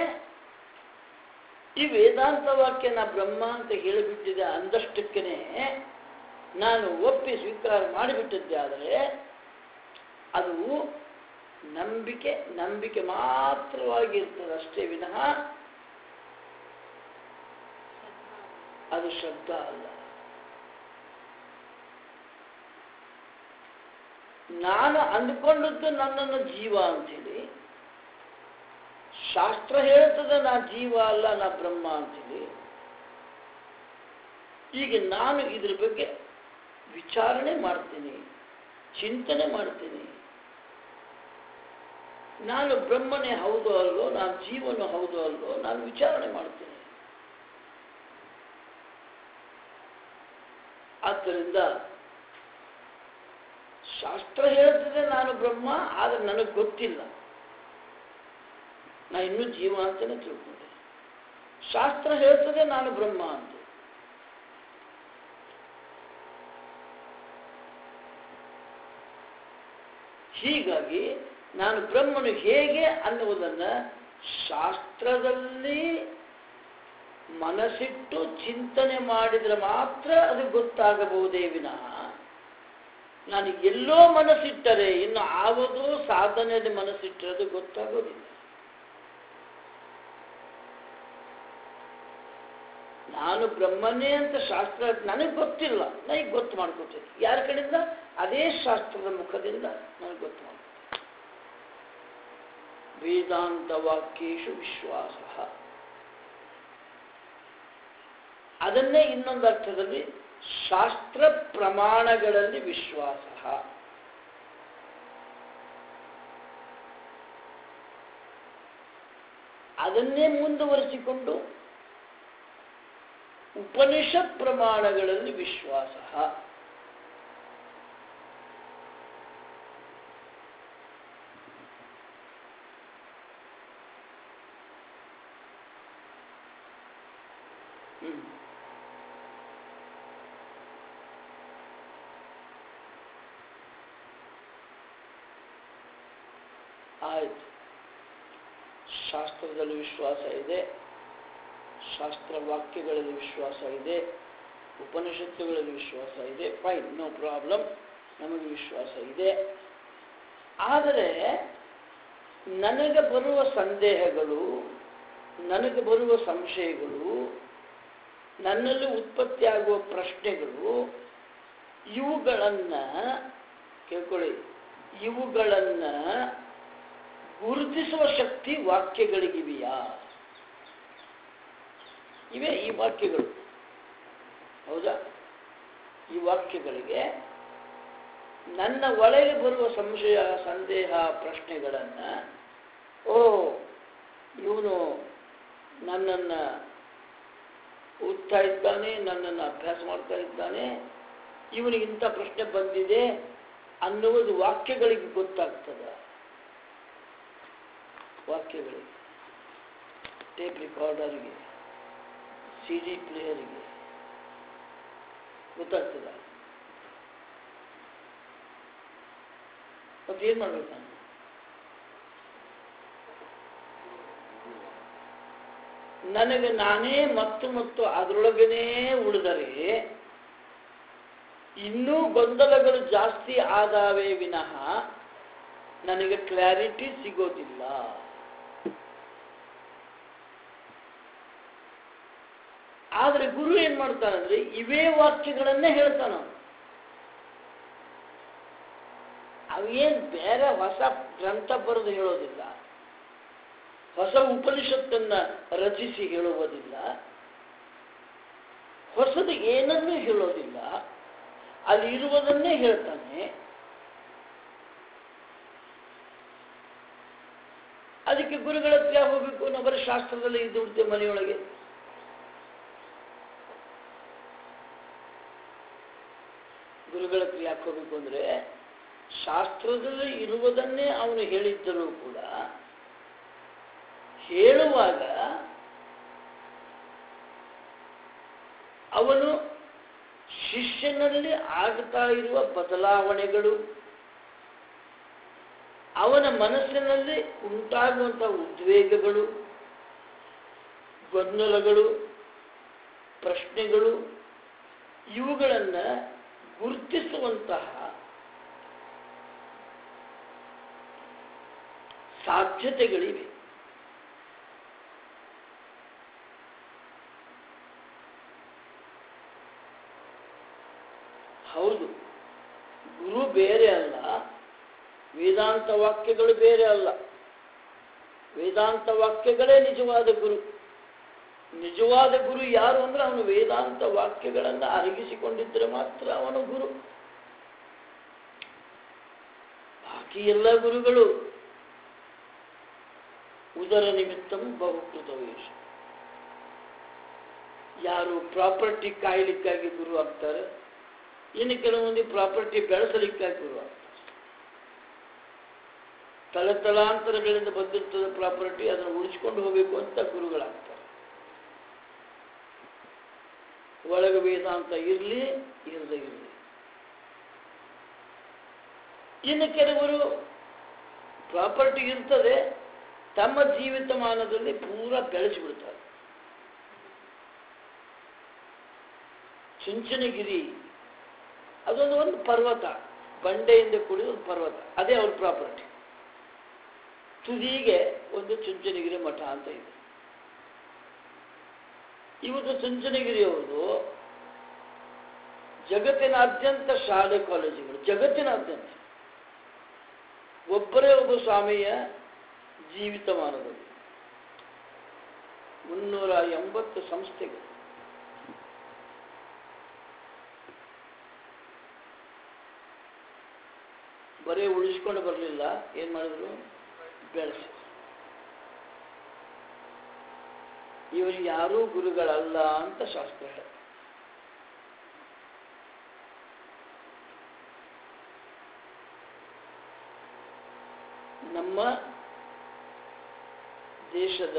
ಈ ವೇದಾಂತ ವಾಕ್ಯ ನಾ ಬ್ರಹ್ಮ ಅಂತ ಹೇಳಿಬಿಟ್ಟಿದೆ ಅಂದಷ್ಟಕ್ಕೇನೆ ನಾನು ಒಪ್ಪಿ ಸ್ವೀಕಾರ ಮಾಡಿಬಿಟ್ಟಿದ್ದೆ. ಆದರೆ ಅದು ನಂಬಿಕೆ ಮಾತ್ರವಾಗಿ ಇರ್ತದೆ ಅಷ್ಟೇ ವಿನಃ ಅದು ಶ್ರದ್ಧಾ ಅಲ್ಲ. ನಾನು ಅಂದುಕೊಂಡದ್ದು ನನ್ನನ್ನು ಜೀವ ಅಂತೇಳಿ, ಶಾಸ್ತ್ರ ಹೇಳ್ತದೆ ನಾ ಜೀವ ಅಲ್ಲ ನಾ ಬ್ರಹ್ಮ ಅಂತೇಳಿ. ಈಗ ನಾನು ಇದ್ರ ಬಗ್ಗೆ ವಿಚಾರಣೆ ಮಾಡ್ತೀನಿ, ಚಿಂತನೆ ಮಾಡ್ತೀನಿ. ನಾನು ಬ್ರಹ್ಮನೇ ಹೌದು ಅಲ್ಲೋ, ನಾನು ಜೀವನೂ ಹೌದು ಅಲ್ಲೋ, ನಾನು ವಿಚಾರಣೆ ಮಾಡ್ತೀನಿ. ಆದ್ದರಿಂದ ಶಾಸ್ತ್ರ ಹೇಳ್ತದೆ ನಾನು ಬ್ರಹ್ಮ, ಆದರೆ ನನಗೆ ಗೊತ್ತಿಲ್ಲ. ನಾ ಇನ್ನೂ ಜೀವ ಅಂತಾನೆ ತಿಳ್ಕೊಂಡೆ. ಶಾಸ್ತ್ರ ಹೇಳ್ತದೆ ನಾನು ಬ್ರಹ್ಮ ಅಂತ. ಹೀಗಾಗಿ ನಾನು ಬ್ರಹ್ಮನು ಹೇಗೆ ಅನ್ನುವುದನ್ನು ಶಾಸ್ತ್ರದಲ್ಲಿ ಮನಸ್ಸಿಟ್ಟು ಚಿಂತನೆ ಮಾಡಿದರೆ ಮಾತ್ರ ಅದು ಗೊತ್ತಾಗಬಹುದೇ ವಿನಃ ನಾನು ಎಲ್ಲೋ ಮನಸ್ಸಿಟ್ಟರೆ, ಇನ್ನು ಯಾವುದೋ ಸಾಧನೆಯಲ್ಲಿ ಮನಸ್ಸಿಟ್ಟರೆ ಅದು ಗೊತ್ತಾಗೋದಿಲ್ಲ. ನಾನು ಬ್ರಹ್ಮನೇ ಅಂತ ಶಾಸ್ತ್ರ ನನಗೆ ಗೊತ್ತಿಲ್ಲ, ನನಗೆ ಗೊತ್ತು ಮಾಡ್ಕೊತೀನಿ. ಯಾರ ಕಡೆಯಿಂದ? ಅದೇ ಶಾಸ್ತ್ರದ ಮುಖದಿಂದ ನನಗೆ ಗೊತ್ತು ಮಾಡ್ಕೊತೀನಿ. ವೇದಾಂತ ವಾಕ್ಯೇಶು ವಿಶ್ವಾಸ, ಅದನ್ನೇ ಇನ್ನೊಂದು ಅರ್ಥದಲ್ಲಿ ಶಾಸ್ತ್ರ ಪ್ರಮಾಣಗಳಲ್ಲಿ ವಿಶ್ವಾಸ. ಅದನ್ನೇ ಮುಂದುವರಿಸಿಕೊಂಡು ಉಪನಿಷತ್ ಪ್ರಮಾಣಗಳಲ್ಲಿ ವಿಶ್ವಾಸ. ಆಯಿತು, ಶಾಸ್ತ್ರದಲ್ಲಿ ವಿಶ್ವಾಸ ಇದೆ, ಶಾಸ್ತ್ರ ವಾಕ್ಯಗಳಲ್ಲಿ ವಿಶ್ವಾಸ ಇದೆ, ಉಪನಿಷತ್ತುಗಳಲ್ಲಿ ವಿಶ್ವಾಸ ಇದೆ, ಫೈನ್, ನೋ ಪ್ರಾಬ್ಲಮ್, ನಮಗೆ ವಿಶ್ವಾಸ ಇದೆ. ಆದರೆ ನನಗೆ ಬರುವ ಸಂದೇಹಗಳು, ನನಗೆ ಬರುವ ಸಂಶಯಗಳು, ನನ್ನಲ್ಲಿ ಉತ್ಪತ್ತಿಯಾಗುವ ಪ್ರಶ್ನೆಗಳು, ಇವುಗಳನ್ನು ಕೇಳ್ಕೊಳ್ಳಿ, ಇವುಗಳನ್ನು ಗುರುತಿಸುವ ಶಕ್ತಿ ವಾಕ್ಯಗಳಿಗಿವೆಯಾ? ಇವೆ ಈ ವಾಕ್ಯಗಳು, ಹೌದಾ? ಈ ವಾಕ್ಯಗಳಿಗೆ ನನ್ನ ಒಳಗೆ ಬರುವ ಸಂಶಯ, ಸಂದೇಹ, ಪ್ರಶ್ನೆಗಳನ್ನು, ಓ ಇವನು ನನ್ನನ್ನು ಓದ್ತಾ ಇದ್ದಾನೆ, ನನ್ನನ್ನು ಅಭ್ಯಾಸ ಮಾಡ್ತಾ ಇದ್ದಾನೆ, ಇವನಿಗೆ ಇಂಥ ಪ್ರಶ್ನೆ ಬಂದಿದೆ ಅನ್ನುವುದು ವಾಕ್ಯಗಳಿಗೆ ಗೊತ್ತಾಗ್ತದೆ. ವಾಕ್ಯಗಳಿಗೆ, ಟೇಪ್ ರೆಕಾರ್ಡರ್ಗೆ, CD ಪ್ಲೇಯರ್ಗೆ ಗೊತ್ತಾಗ್ತದ. ಮತ್ತೇನು ಮಾಡ್ಬೇಕು ನಾನು? ನನಗೆ ನಾನೇ ಮತ್ತು ಅದರೊಳಗನೇ ಉಳಿದರೆ ಇನ್ನೂ ಗೊಂದಲಗಳು ಜಾಸ್ತಿ ಆದಾವೆ ವಿನಃ ನನಗೆ ಕ್ಲಾರಿಟಿ ಸಿಗೋದಿಲ್ಲ. ಆದರೆ ಗುರು ಏನ್ ಮಾಡ್ತಾನಂದ್ರೆ ಇವೇ ವಾಕ್ಯಗಳನ್ನೇ ಹೇಳ್ತಾನ. ಅವೇನ್ ಬೇರೆ ಹೊಸ ಗ್ರಂಥ ಬರೆದು ಹೇಳೋದಿಲ್ಲ, ಹೊಸ ಉಪನಿಷತ್ತನ್ನ ರಚಿಸಿ ಹೇಳುವುದಿಲ್ಲ, ಹೊಸದು ಏನನ್ನೂ ಹೇಳೋದಿಲ್ಲ, ಅಲ್ಲಿ ಇರುವುದನ್ನೇ ಹೇಳ್ತಾನೆ. ಅದಕ್ಕೆ ಗುರುಗಳ ಹತ್ರ ಹೋಗ್ಬೇಕು, ನಾವು ಬರೀ ಶಾಸ್ತ್ರದಲ್ಲಿ ಇದ್ದು ಬಿಡ್ತೇವೆ ಮನೆಯೊಳಗೆ. ಗುರುಗಳ ಹತ್ರ ಯಾಕೆ ಹೋಗ್ಬೇಕು ಅಂದ್ರೆ, ಶಾಸ್ತ್ರದಲ್ಲಿ ಇರುವುದನ್ನೇ ಅವನು ಹೇಳಿದ್ದರೂ ಕೂಡ ಹೇಳುವಾಗ ಅವನು ಶಿಷ್ಯನಲ್ಲಿ ಆಗ್ತಾ ಇರುವ ಬದಲಾವಣೆಗಳು, ಅವನ ಮನಸ್ಸಿನಲ್ಲಿ ಉಂಟಾಗುವಂತಹ ಉದ್ವೇಗಗಳು, ಗೊಂದಲಗಳು, ಪ್ರಶ್ನೆಗಳು, ಇವುಗಳನ್ನು ಗುರುತಿಸುವಂತಹ ಸಾಧ್ಯತೆಗಳಿವೆ. ಹೌದು, ಗುರು ಬೇರೆ ಅಲ್ಲ, ವೇದಾಂತ ವಾಕ್ಯಗಳು ಬೇರೆ ಅಲ್ಲ. ವೇದಾಂತ ವಾಕ್ಯಗಳೇ ನಿಜವಾದ ಗುರು. ನಿಜವಾದ ಗುರು ಯಾರು ಅಂದ್ರೆ ಅವನು ವೇದಾಂತ ವಾಕ್ಯಗಳನ್ನು ಅರಗಿಸಿಕೊಂಡಿದ್ದರೆ ಮಾತ್ರ ಅವನು ಗುರು. ಬಾಕಿ ಎಲ್ಲ ಗುರುಗಳು ಉದರ ನಿಮಿತ್ತಂ ಬಹುಕೃತವೇಶ. ಯಾರು ಪ್ರಾಪರ್ಟಿ ಕಾಯಲಿಕ್ಕಾಗಿ ಗುರು ಆಗ್ತಾರೆ, ಇನ್ನು ಕೆಲವೊಂದು ಪ್ರಾಪರ್ಟಿ ಬೆಳೆಸಲಿಕ್ಕಾಗಿ ಗುರು ಆಗ್ತಾರೆ. ತಲೆತಲಾಂತರಗಳಿಂದ ಬಂದಿರ್ತದೆ ಪ್ರಾಪರ್ಟಿ, ಅದನ್ನು ಉಳಿಸ್ಕೊಂಡು ಹೋಗಬೇಕು ಅಂತ ಗುರುಗಳಾಗ್ತಾರೆ. ಒಳಗೆ ವೇದಾಂತ ಇರಲಿ ಇರದೇ ಇರಲಿ. ಇನ್ನು ಕೆಲವರು ಪ್ರಾಪರ್ಟಿ ಇರ್ತದೆ, ತಮ್ಮ ಜೀವಿತಮಾನದಲ್ಲಿ ಪೂರ ಬೆಳೆಸಿಬಿಡ್ತಾರೆ. ಚುಂಚನಗಿರಿ ಅದೊಂದು ಪರ್ವತ, ಬಂಡೆಯಿಂದ ಕೂಡಿದ ಒಂದು ಪರ್ವತ, ಅದೇ ಅವ್ರ ಪ್ರಾಪರ್ಟಿ. ತುದಿಗೆ ಒಂದು ಚುಂಚನಗಿರಿ ಮಠ ಅಂತ ಇದೆ. ಇವತ್ತು ಚುಂಚನಗಿರಿಯವರು ಜಗತ್ತಿನಾದ್ಯಂತ ಶಾಲೆ ಕಾಲೇಜುಗಳು, ಜಗತ್ತಿನಾದ್ಯಂತ ಒಬ್ಬರೇ ಒಬ್ಬ ಸ್ವಾಮಿಯ ಜೀವಿತಮಾನದಲ್ಲಿ 380 ಸಂಸ್ಥೆಗಳು. ಬರೀ ಉಳಿಸ್ಕೊಂಡು ಬರಲಿಲ್ಲ, ಏನ್ ಮಾಡಿದ್ರು, ಬೆಳೆಸಿ. ಇವರು ಯಾರೂ ಗುರುಗಳಲ್ಲ ಅಂತ ಶಾಸ್ತ್ರ ಹೇಳ. ನಮ್ಮ ದೇಶದ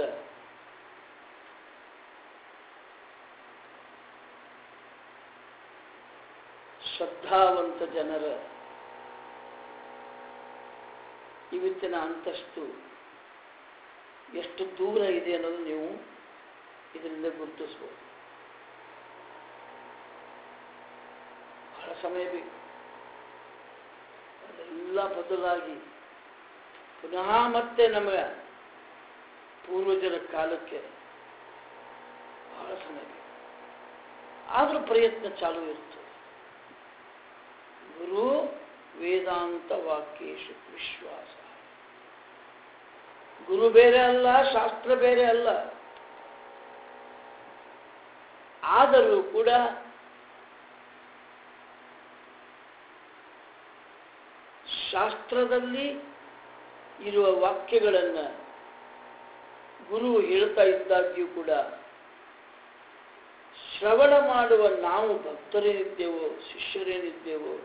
ಶ್ರದ್ಧಾವಂತ ಜನರ ಇವತ್ತಿನ ಅಂತಸ್ತು ಎಷ್ಟು ದೂರ ಇದೆ ಅನ್ನೋದು ನೀವು ಇದರಿಂದ ಗುರುತಿಸ್ಬೋದು. ಬಹಳ ಸಮಯ ಬೇಕು. ಅದೆಲ್ಲ ಬದಲಾಗಿ ಪುನಃ ಮತ್ತೆ ನಮಗೆ ಪೂರ್ವಜರ ಕಾಲಕ್ಕೆ ಬಹಳ ಸಮಯ ಬೇಕು. ಆದರೂ ಪ್ರಯತ್ನ ಚಾಲೂ ಇರ್ತದೆ. ಗುರು ವೇದಾಂತ ವಾಕ್ಯೇಶು ವಿಶ್ವಾಸ. ಗುರು ಬೇರೆ ಅಲ್ಲ, ಶಾಸ್ತ್ರ ಬೇರೆ ಅಲ್ಲ. ಆದರೂ ಕೂಡ ಶಾಸ್ತ್ರದಲ್ಲಿ ಇರುವ ವಾಕ್ಯಗಳನ್ನು ಗುರು ಹೇಳ್ತಾ ಇದ್ದಾಗ್ಯೂ ಕೂಡ ಶ್ರವಣ ಮಾಡುವ ನಾವು ಭಕ್ತರೇನಿದ್ದೇವೋ ಶಿಷ್ಯರೇನಿದ್ದೇವೋ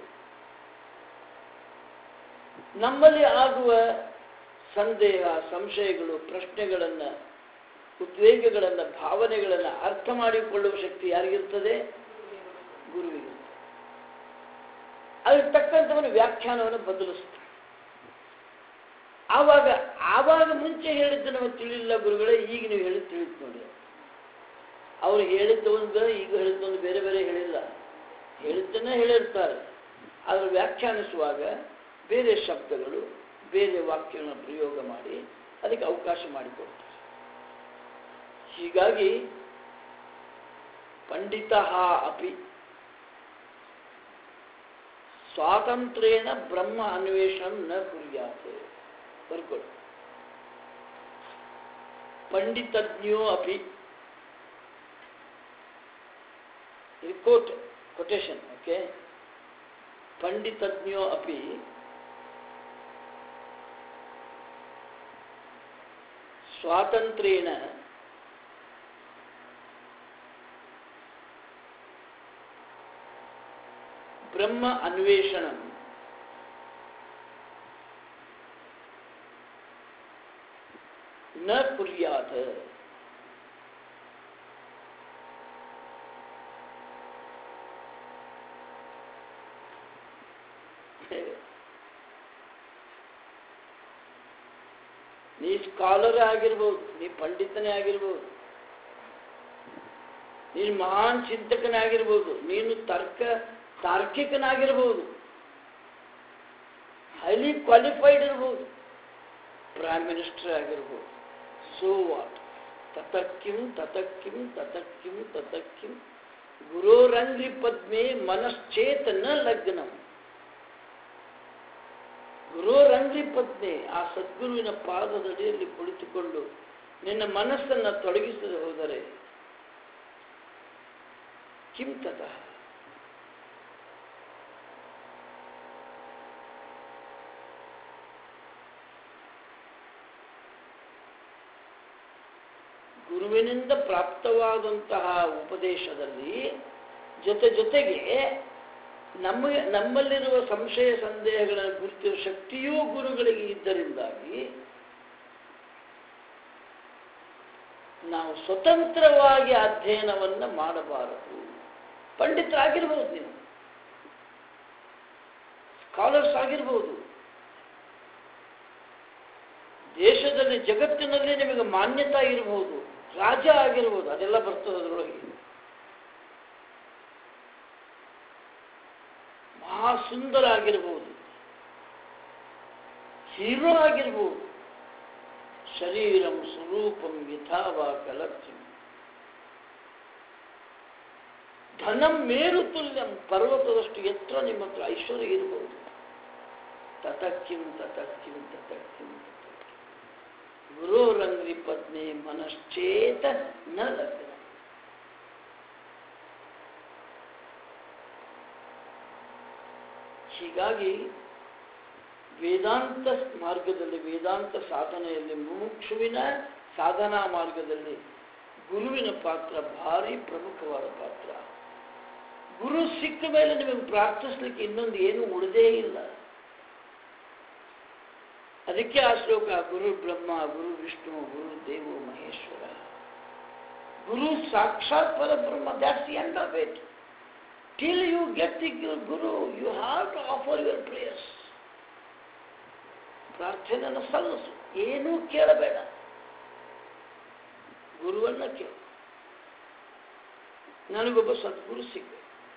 ನಮ್ಮಲ್ಲಿ ಆಗುವ ಸಂದೇಹ, ಸಂಶಯಗಳು, ಪ್ರಶ್ನೆಗಳನ್ನು, ಉದ್ವೇಗಗಳನ್ನು, ಭಾವನೆಗಳನ್ನು ಅರ್ಥ ಮಾಡಿಕೊಳ್ಳುವ ಶಕ್ತಿ ಯಾರಿಗಿರ್ತದೆ? ಗುರುವಿಗೆ. ಅದಕ್ಕೆ ತಕ್ಕಂಥವನು ವ್ಯಾಖ್ಯಾನವನ್ನು ಬದಲಿಸ್ತಾನೆ. ಆವಾಗ ಮುಂಚೆ ಹೇಳಿದ್ದು ನಮಗೆ ತಿಳಿಲಿಲ್ಲ ಗುರುಗಳೇ, ಈಗ ನೀವು ಹೇಳಿದ್ದು ತಿಳಿದು ನೋಡಿ. ಅವರು ಹೇಳಿದ್ದೊಂದು ಈಗ ಹೇಳಿದ್ದೊಂದು ಬೇರೆ ಬೇರೆ ಹೇಳಿಲ್ಲ, ಹೇಳಿದ್ದನ್ನೇ ಹೇಳಿರ್ತಾರೆ. ಆದರೆ ವ್ಯಾಖ್ಯಾನಿಸುವಾಗ ಬೇರೆ ಶಬ್ದಗಳು, ಬೇರೆ ವಾಕ್ಯಗಳನ್ನು ಪ್ರಯೋಗ ಮಾಡಿ ಅದಕ್ಕೆ ಅವಕಾಶ ಮಾಡಿಕೊಡ್ತಾರೆ. ಹೀಗಾಗಿ ಪಂಡಿತಃ ಅಪಿ ಸ್ವಾತಂತ್ರ್ಯೇಣ ಬ್ರಹ್ಮ ಅನ್ವೇಷಣ ನ ಕುರ್ಯಾತ್. ಬರ್ಕೊಳ್ಳಿ. ಪಂಡಿತಜ್ಞೋ ಅಪಿ, ಕೊಟೇಶನ್. ಓಕೆ. ಪಂಡಿತಜ್ಞೋ ಅಪಿ ಸ್ವಾತಂತ್ರ್ಯೇಣ ಬ್ರಹ್ಮ ಅನ್ವೇಷಣ ನ ಕುರ್ಯಾತ್. ನೀ ಸ್ಕಾಲರ್ ಆಗಿರ್ಬೋದು, ನೀ ಪಂಡಿತನೇ ಆಗಿರ್ಬೋದು, ನೀನು ಮಹಾನ್ ಚಿಂತಕನೇ ಆಗಿರ್ಬೋದು, ನೀನು ತಾರ್ಕಿಕನಾಗಿರ್ಬೋದು, ಹೈಲಿ ಕ್ವಾಲಿಫೈಡ್ ಇರ್ಬೋದು, ಪ್ರೈಮ್ ಮಿನಿಸ್ಟರ್ ಆಗಿರ್ಬೋದು. So what? ತತಕ್ಕಿಂ ತತಕ್ಕಿಂ ತತಕ್ಕಿಂ ತತಕ್ಕಿಂ ಗುರೋರಂಗ್ರಿ ಪದ್ಮೆ ಮನಶ್ಚೇತನ ಲಗ್ನಂ. ಗುರೋರಂಗ್ರಿ ಪದ್ಮೆ, ಆ ಸದ್ಗುರುವಿನ ಪಾದದಡಿಯಲ್ಲಿ ಕುಳಿತುಕೊಂಡು ನಿನ್ನ ಮನಸ್ಸನ್ನು ತೊಡಗಿಸದೆ ಹೋದರೆ ಕಿಂ ತತಃ. ಗುರುವಿನಿಂದ ಪ್ರಾಪ್ತವಾದಂತಹ ಉಪದೇಶದಲ್ಲಿ ಜೊತೆಗೆ ನಮ್ಮಲ್ಲಿರುವ ಸಂಶಯ ಸಂದೇಹಗಳನ್ನು ಗುರುತಿಸುವ ಶಕ್ತಿಯೂ ಗುರುಗಳಿಗೆ ಇದ್ದರಿಂದಾಗಿ ನಾವು ಸ್ವತಂತ್ರವಾಗಿ ಅಧ್ಯಯನವನ್ನು ಮಾಡಬಾರದು. ಪಂಡಿತರಾಗಿರ್ಬೋದು, ನೀವು ಸ್ಕಾಲರ್ಸ್ ಆಗಿರ್ಬೋದು, ದೇಶದಲ್ಲಿ ಜಗತ್ತಿನಲ್ಲಿ ನಿಮಗೆ ಮಾನ್ಯತಾ ಇರಬಹುದು, ರಾಜ ಆಗಿರ್ಬೋದು, ಅದೆಲ್ಲ ಬರ್ತದೆ ಅದರೊಳಗೆ. ಮಹಾಸುಂದರ ಆಗಿರ್ಬೋದು, ಹೀರೋ ಆಗಿರ್ಬೋದು. ಶರೀರಂ ಸ್ವರೂಪಂ ಯಥಾವಾ ಕಲರ್ಜಂ ಧನಂ ಮೇರು ತುಲ್ಯಂ, ಪರ್ವತದಷ್ಟು ಎತ್ತರ ನಿಮ್ಮ ಹತ್ರ ಐಶ್ವರ್ಯ ಇರಬಹುದು. ತತಕ್ಕಿಂ ತತಕ್ಕಿಂ ತತಕ್ಕಿಂ ತತಕ್ಕಿಂ ಗುರೋರಂಗ್ರಿ ಪತ್ನಿ ಮನಶ್ಚೇತ ನ ಲಗ್ನ. ಹೀಗಾಗಿ ವೇದಾಂತ ಮಾರ್ಗದಲ್ಲಿ, ವೇದಾಂತ ಸಾಧನೆಯಲ್ಲಿ, ಮುಮುಕ್ಷುವಿನ ಸಾಧನಾ ಮಾರ್ಗದಲ್ಲಿ ಗುರುವಿನ ಪಾತ್ರ ಭಾರಿ ಪ್ರಮುಖವಾದ ಪಾತ್ರ. ಗುರು ಸಿಕ್ಕ ಮೇಲೆ ನಿಮಗೆ ಪ್ರಾರ್ಥಿಸ್ಲಿಕ್ಕೆ ಇನ್ನೊಂದು ಏನು ಉಳಿದೇ ಇಲ್ಲ. ಅದಕ್ಕೆ ಆ ಶ್ಲೋಕ ಗುರು ಬ್ರಹ್ಮ ಗುರು ವಿಷ್ಣು ಗುರು ದೇವೋ ಮಹೇಶ್ವರ. ಗುರು ಸಾಕ್ಷಾತ್ ಪರಬ್ರಹ್ಮ. That's the end of it. Till you get the Guru, you have to offer your prayers. ಪ್ರಾರ್ಥನೆಯನ್ನು ಸಲ್ಲಿಸು, ಏನೂ ಕೇಳಬೇಡ, ಗುರುವನ್ನ ಕೇಳು. ನನಗೊಬ್ಬ ಸದ್ಗುರು ಸಿಗಬೇಕು.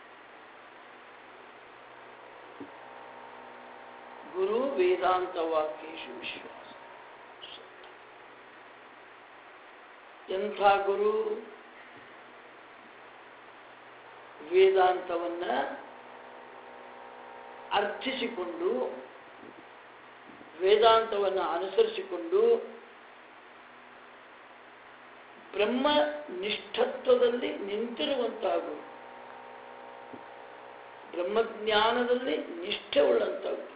ಗುರು ವೇದಾಂತ ವಾಕ್ಯೇಶು ವಿಶ್ವಾಸ. ಎಂಥ ಗುರು? ವೇದಾಂತವನ್ನ ಅರ್ಥಿಸಿಕೊಂಡು, ವೇದಾಂತವನ್ನು ಅನುಸರಿಸಿಕೊಂಡು ಬ್ರಹ್ಮನಿಷ್ಠತ್ವದಲ್ಲಿ ನಿಂತಿರುವಂತಹ ಗುರು, ಬ್ರಹ್ಮಜ್ಞಾನದಲ್ಲಿ ನಿಷ್ಠೆ ಉಳ್ಳಂತಹ ಗುರು,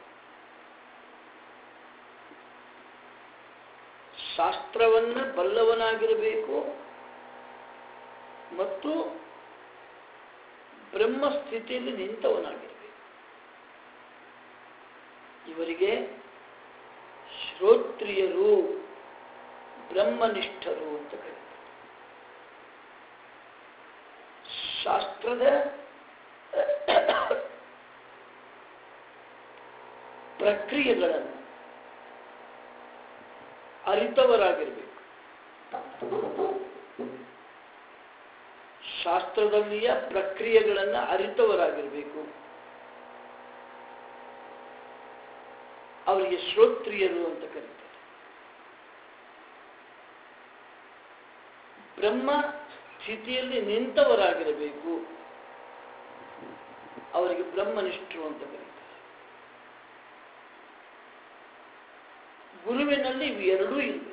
ಶಾಸ್ತ್ರವನ್ನ ಬಲ್ಲವನಾಗಿರಬೇಕು ಮತ್ತು ಬ್ರಹ್ಮಸ್ಥಿತಿಯಲ್ಲಿ ನಿಂತವನಾಗಿರಬೇಕು. ಇವರಿಗೆ ಶ್ರೋತ್ರಿಯರು, ಬ್ರಹ್ಮನಿಷ್ಠರು ಅಂತ ಕರೀತಾರೆ. ಶಾಸ್ತ್ರದ ಪ್ರಕ್ರಿಯೆಗಳನ್ನು ಅರಿತವರಾಗಿರಬೇಕು. ಶಾಸ್ತ್ರದಲ್ಲಿಯ ಪ್ರಕ್ರಿಯೆಗಳನ್ನು ಅರಿತವರಾಗಿರಬೇಕು. ಅವರಿಗೆ ಶ್ರೋತ್ರಿಯರು ಅಂತ ಕರೀತಾರೆ. ಬ್ರಹ್ಮ ಸ್ಥಿತಿಯಲ್ಲಿ ನಿಂತವರಾಗಿರಬೇಕು. ಅವರಿಗೆ ಬ್ರಹ್ಮನಿಷ್ಠರು ಅಂತ ಕರೀತಾರೆ. ಗುರುವಿನಲ್ಲಿ ಇವೆರಡೂ ಇವೆ.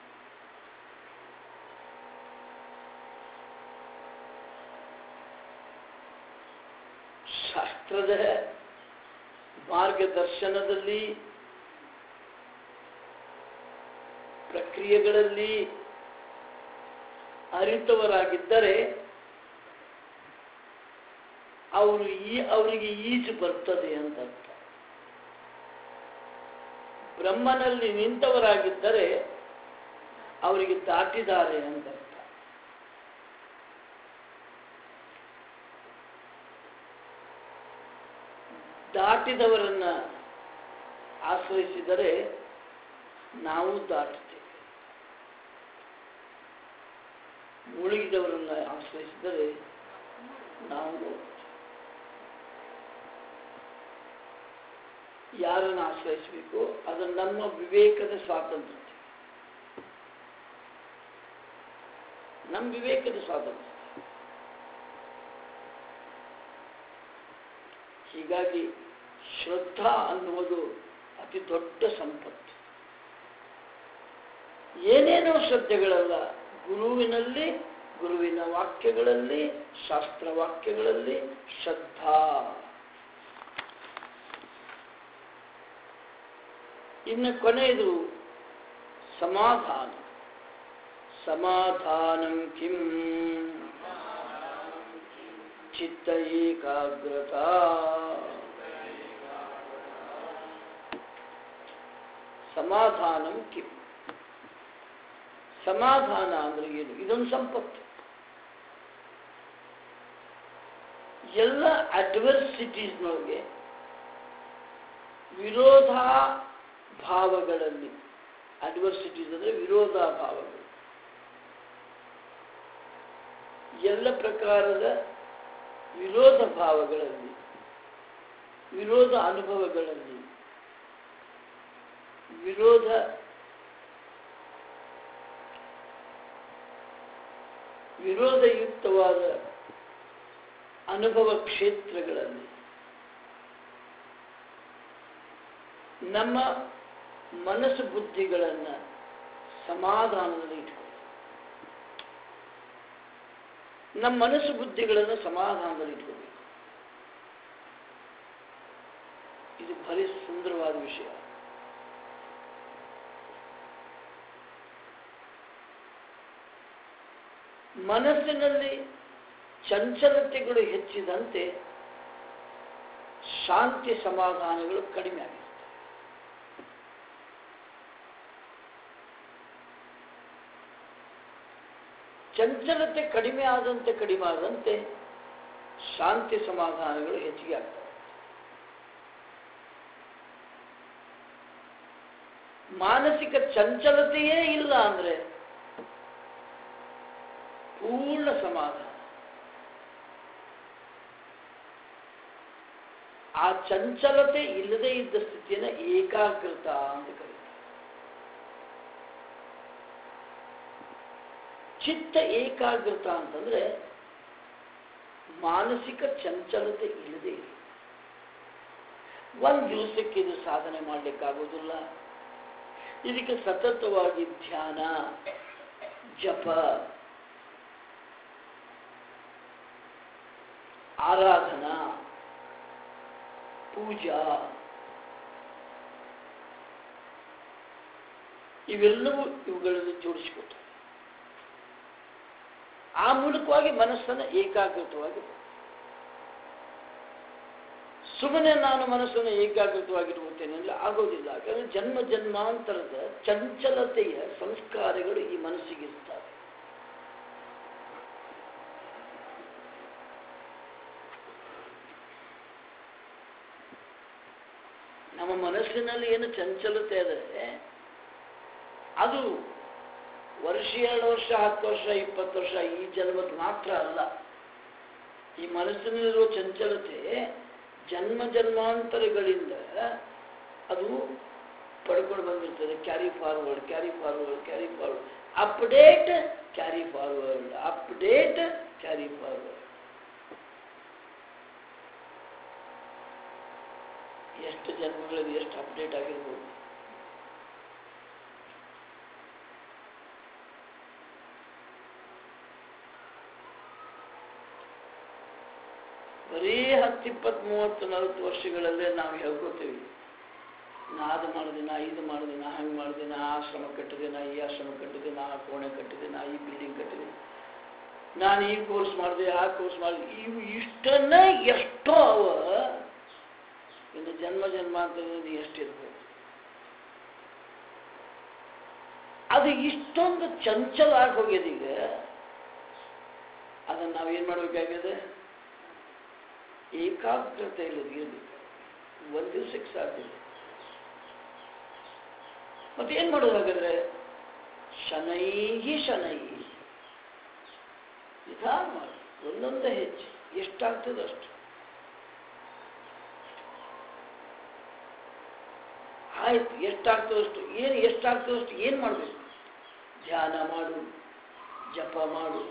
ಶಾಸ್ತ್ರದ ಮಾರ್ಗದರ್ಶನದಲ್ಲಿ, ಪ್ರಕ್ರಿಯೆಗಳಲ್ಲಿ ಅರಿತವರಾಗಿದ್ದರೆ ಅವರಿಗೆ ಈಜು ಬರ್ತದೆ ಅಂತ ಅರ್ಥ. ಬ್ರಹ್ಮನಲ್ಲಿ ನಿಂತವರಾಗಿದ್ದರೆ ಅವರಿಗೆ ದಾಟಿದ್ದಾರೆ ಅಂತ ಅರ್ಥ. ದಾಟಿದವರನ್ನ ಆಶ್ರಯಿಸಿದರೆ ನಾವು ದಾಟುತ್ತೇವೆ, ಮುಳುಗಿದವರನ್ನ ಆಶ್ರಯಿಸಿದರೆ ನಾವು ಯಾರನ್ನು ಆಶ್ರಯಿಸಬೇಕು? ಅದು ನಮ್ಮ ವಿವೇಕದ ಸ್ವಾತಂತ್ರ್ಯ, ನಮ್ಮ ವಿವೇಕದ ಸ್ವಾತಂತ್ರ್ಯ. ಹೀಗಾಗಿ ಶ್ರದ್ಧಾ ಅನ್ನುವುದು ಅತಿ ದೊಡ್ಡ ಸಂಪತ್ತು. ಏನೇನೋ ಶ್ರದ್ಧೆಗಳಲ್ಲ, ಗುರುವಿನಲ್ಲಿ, ಗುರುವಿನ ವಾಕ್ಯಗಳಲ್ಲಿ, ಶಾಸ್ತ್ರ ವಾಕ್ಯಗಳಲ್ಲಿ ಶ್ರದ್ಧಾ. ಇನ್ನು ಕೊನೆಯದು ಸಮಾಧಾನ. ಸಮಾಧಾನಂ ಕಿಂ ಚಿತ್ತ ಏಕಾಗ್ರತಾ. ಸಮಾಧಾನಂ ಕಿಂ, ಸಮಾಧಾನ ಅಂದ್ರೆ ಏನು? ಇದೊಂದು ಸಂಪತ್ತು. ಎಲ್ಲ ಅಡ್ವರ್ಸಿಟೀಸ್ನೊಳಗೆ, ವಿರೋಧ ಭಾವಗಳಲ್ಲಿ, ಅಡ್ವರ್ಸಿಟೀಸ್ ಅಂದರೆ ವಿರೋಧ ಭಾವಗಳು, ಎಲ್ಲ ಪ್ರಕಾರದ ವಿರೋಧ ಭಾವಗಳಲ್ಲಿ, ವಿರೋಧ ಅನುಭವಗಳಲ್ಲಿ, ವಿರೋಧಯುಕ್ತವಾದ ಅನುಭವ ಕ್ಷೇತ್ರಗಳಲ್ಲಿ ನಮ್ಮ ಮನಸ್ಸು ಬುದ್ಧಿಗಳನ್ನು ಸಮಾಧಾನದಲ್ಲಿ ಇಟ್ಕೊಳ್ಳಿ. ನಮ್ಮ ಮನಸ್ಸು ಬುದ್ಧಿಗಳನ್ನು ಸಮಾಧಾನದಲ್ಲಿ ಇಟ್ಕೋಬೇಕು. ಇದು ಭಾರಿ ಸುಂದರವಾದ ವಿಷಯ. ಮನಸ್ಸಿನಲ್ಲಿ ಚಂಚಲತೆಗಳು ಹೆಚ್ಚಿದಂತೆ ಶಾಂತಿ ಸಮಾಧಾನಗಳು ಕಡಿಮೆ ಆಗಿರುತ್ತೆ. ಚಂಚಲತೆ ಕಡಿಮೆ ಆದಂತೆ ಶಾಂತಿ ಸಮಾಧಾನಗಳು ಹೆಚ್ಚಿಗೆ ಆಗ್ತವೆ. ಮಾನಸಿಕ ಚಂಚಲತೆಯೇ ಇಲ್ಲ ಅಂದ್ರೆ ಪೂರ್ಣ ಸಮಾಧಾನ. ಆ ಚಂಚಲತೆ ಇಲ್ಲದೆ ಇದ್ದ ಸ್ಥಿತಿಯನ್ನು ಏಕಾಗ್ರತ ಅಂತ ಕರೀತಾರೆ. ಚಿತ್ತ ಏಕಾಗ್ರತ ಅಂತಂದ್ರೆ ಮಾನಸಿಕ ಚಂಚಲತೆ ಇಲ್ಲದೆ ಇಲ್ಲ. ಒಂದು ದಿವಸಕ್ಕೆ ಇದು ಸಾಧನೆ ಮಾಡಲಿಕ್ಕಾಗೋದಿಲ್ಲ. ಇದಕ್ಕೆ ಸತತವಾಗಿ ಧ್ಯಾನ, ಜಪ, ಆರಾಧನಾ, ಪೂಜಾ ಇವೆಲ್ಲವೂ ಇವುಗಳನ್ನು ಜೋಡಿಸಿಕೊಟ್ಟು ಆ ಮೂಲಕವಾಗಿ ಮನಸ್ಸನ್ನು ಏಕಾಗ್ರತವಾಗಿ ಸುಮ್ಮನೆ ನಾನು ಮನಸ್ಸನ್ನು ಏಕಾಗ್ರತವಾಗಿರುತ್ತೇನೆ ಅಂದ್ರೆ ಆಗೋದಿಲ್ಲ. ಯಾಕಂದ್ರೆ ಜನ್ಮ ಜನ್ಮಾಂತರದ ಚಂಚಲತೆಯ ಸಂಸ್ಕಾರಗಳು ಈ ಮನಸ್ಸಿಗಿರ್ತವೆ. ನಮ್ಮ ಮನಸ್ಸಿನಲ್ಲಿ ಏನು ಚಂಚಲತೆ ಇದೆ ಅದು ವರ್ಷ 2 ವರ್ಷ 10 ವರ್ಷ 20 ವರ್ಷ ಈ ಜನ್ಮದ ಮಾತ್ರ ಅಲ್ಲ. ಈ ಮನಸ್ಸಿನಲ್ಲಿರುವ ಚಂಚಲತೆ ಜನ್ಮ ಜನ್ಮಾಂತರಗಳಿಂದ ಅದು ಪಡ್ಕೊಂಡು ಬಂದಿರ್ತದೆ. Carry forward, carry forward, carry forward, update, carry forward, update, carry forward. ಎಷ್ಟು ಜನ್ಮಗಳಲ್ಲಿ ಎಷ್ಟು ಅಪ್ಡೇಟ್ ಆಗಿರ್ಬೋದು. ಬರೀ 10, 20, 30, 40 ವರ್ಷಗಳಲ್ಲೇ ನಾವು ಹೇಳ್ಕೊತೀವಿ, ನಾ ಅದು ಮಾಡಿದೆ, ನಾ ಇದು ಮಾಡಿದೆ, ನಾ ಹಂಗೆ ಮಾಡಿದೆ, ನಾ ಆಶ್ರಮ ಕಟ್ಟಿದೆ, ನಾ ಈ ಆಶ್ರಮ ಕಟ್ಟಿದೆ, ನಾ ಆ ಕೋಣೆ ಕಟ್ಟಿದೆ, ನಾ ಈ ಬಿಲ್ಡಿಂಗ್ ಕಟ್ಟಿದೆ, ನಾನು ಈ ಕೋರ್ಸ್ ಮಾಡಿದೆ, ಆ ಕೋರ್ಸ್ ಮಾಡಿದೆ. ಇವು ಇಷ್ಟನ್ನ ಎಷ್ಟೋ ಅವ. ಇನ್ನು ಜನ್ಮ ಜನ್ಮಾಂತರದಿಂದ ಎಷ್ಟಿರ್ಬೋದು. ಅದು ಇಷ್ಟೊಂದು ಚಂಚಲ ಆಗಿ ಹೋಗ್ಯದ. ಈಗ ಅದನ್ನು ನಾವೇನು ಮಾಡಬೇಕಾಗಿದೆ? ಏಕಾಗ್ರತೆ ಇಲ್ಲದೆ ಇರಬೇಕು. ಒಂದು ದಿವಸಕ್ಕೆ ಸಾಧ್ಯ. ಮತ್ತೇನು ಮಾಡೋದು ಹಾಗಾದ್ರೆ? ಶನೈಹಿ ಶನೈಹಿ ನಿಧಾನ ಮಾಡಿ, ಒಂದೊಂದೇ ಹೆಜ್ಜೆ ಎಷ್ಟಾಗ್ತದೆ ಅಷ್ಟು. ಆಯ್ತು, ಎಷ್ಟಾಗ್ತದಷ್ಟು ಏನು, ಎಷ್ಟಾಗ್ತದಷ್ಟು ಏನು ಮಾಡಬೇಕು? ಧ್ಯಾನ ಮಾಡು, ಜಪ ಮಾಡು,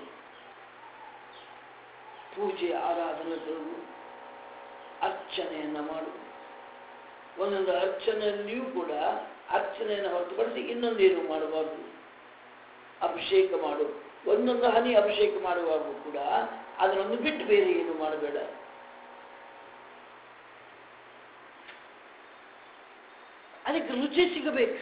ಪೂಜೆ ಆರಾಧನೆ ತರು, ಅರ್ಚನೆಯನ್ನು ಮಾಡು. ಒಂದೊಂದು ಅರ್ಚನೆಯಲ್ಲಿಯೂ ಕೂಡ ಅರ್ಚನೆಯನ್ನು ಹೊರತುಪಡಿಸಿ ಇನ್ನೊಂದೇನು ಮಾಡಬಾರ್ದು. ಅಭಿಷೇಕ ಮಾಡು, ಒಂದೊಂದು ಹನಿ ಅಭಿಷೇಕ ಮಾಡುವಾಗೂ ಕೂಡ ಅದನ್ನೊಂದು ಬಿಟ್ಟು ಬೇರೆ ಏನು ಮಾಡಬೇಡ. ಅದಕ್ಕೆ ರುಚಿ ಸಿಗಬೇಕು.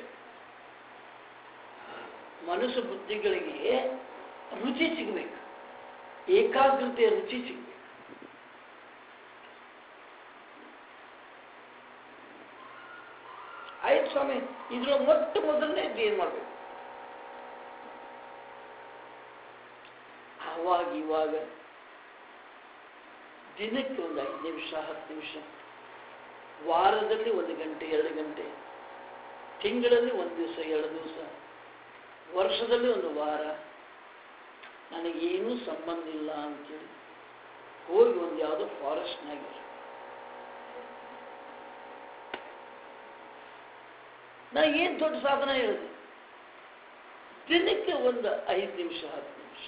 ಮನಸ್ಸು ಬುದ್ಧಿಗಳಿಗೆ ರುಚಿ ಸಿಗಬೇಕು, ಏಕಾಗ್ರತೆಯ ರುಚಿ ಸಿಗಬೇಕು. ಆಯ್ತು ಸ್ವಾಮಿ, ಇದ್ರ ಮೊಟ್ಟ ಮೊದಲನೇ ಏನು ಮಾಡಬೇಕು? ಅವಾಗ ಇವಾಗ ದಿನಕ್ಕೆ ಒಂದು 5 ನಿಮಿಷ 10 ನಿಮಿಷ, ವಾರದಲ್ಲಿ 1 ಗಂಟೆ 2 ಗಂಟೆ, ತಿಂಗಳಲ್ಲಿ 1 ದಿವಸ 2 ದಿವಸ, ವರ್ಷದಲ್ಲಿ 1 ವಾರ, ನನಗೇನೂ ಸಂಬಂಧ ಇಲ್ಲ ಅಂತೇಳಿ ಹೋಗಿ ಒಂದು ಯಾವುದೋ ಫಾರೆಸ್ಟ್ನಾಗಿರ. ನಾ ಏನು ದೊಡ್ಡ ಸಾಧನ ಹೇಳಿದೆ? ದಿನಕ್ಕೆ ಒಂದು 5 ನಿಮಿಷ 10 ನಿಮಿಷ,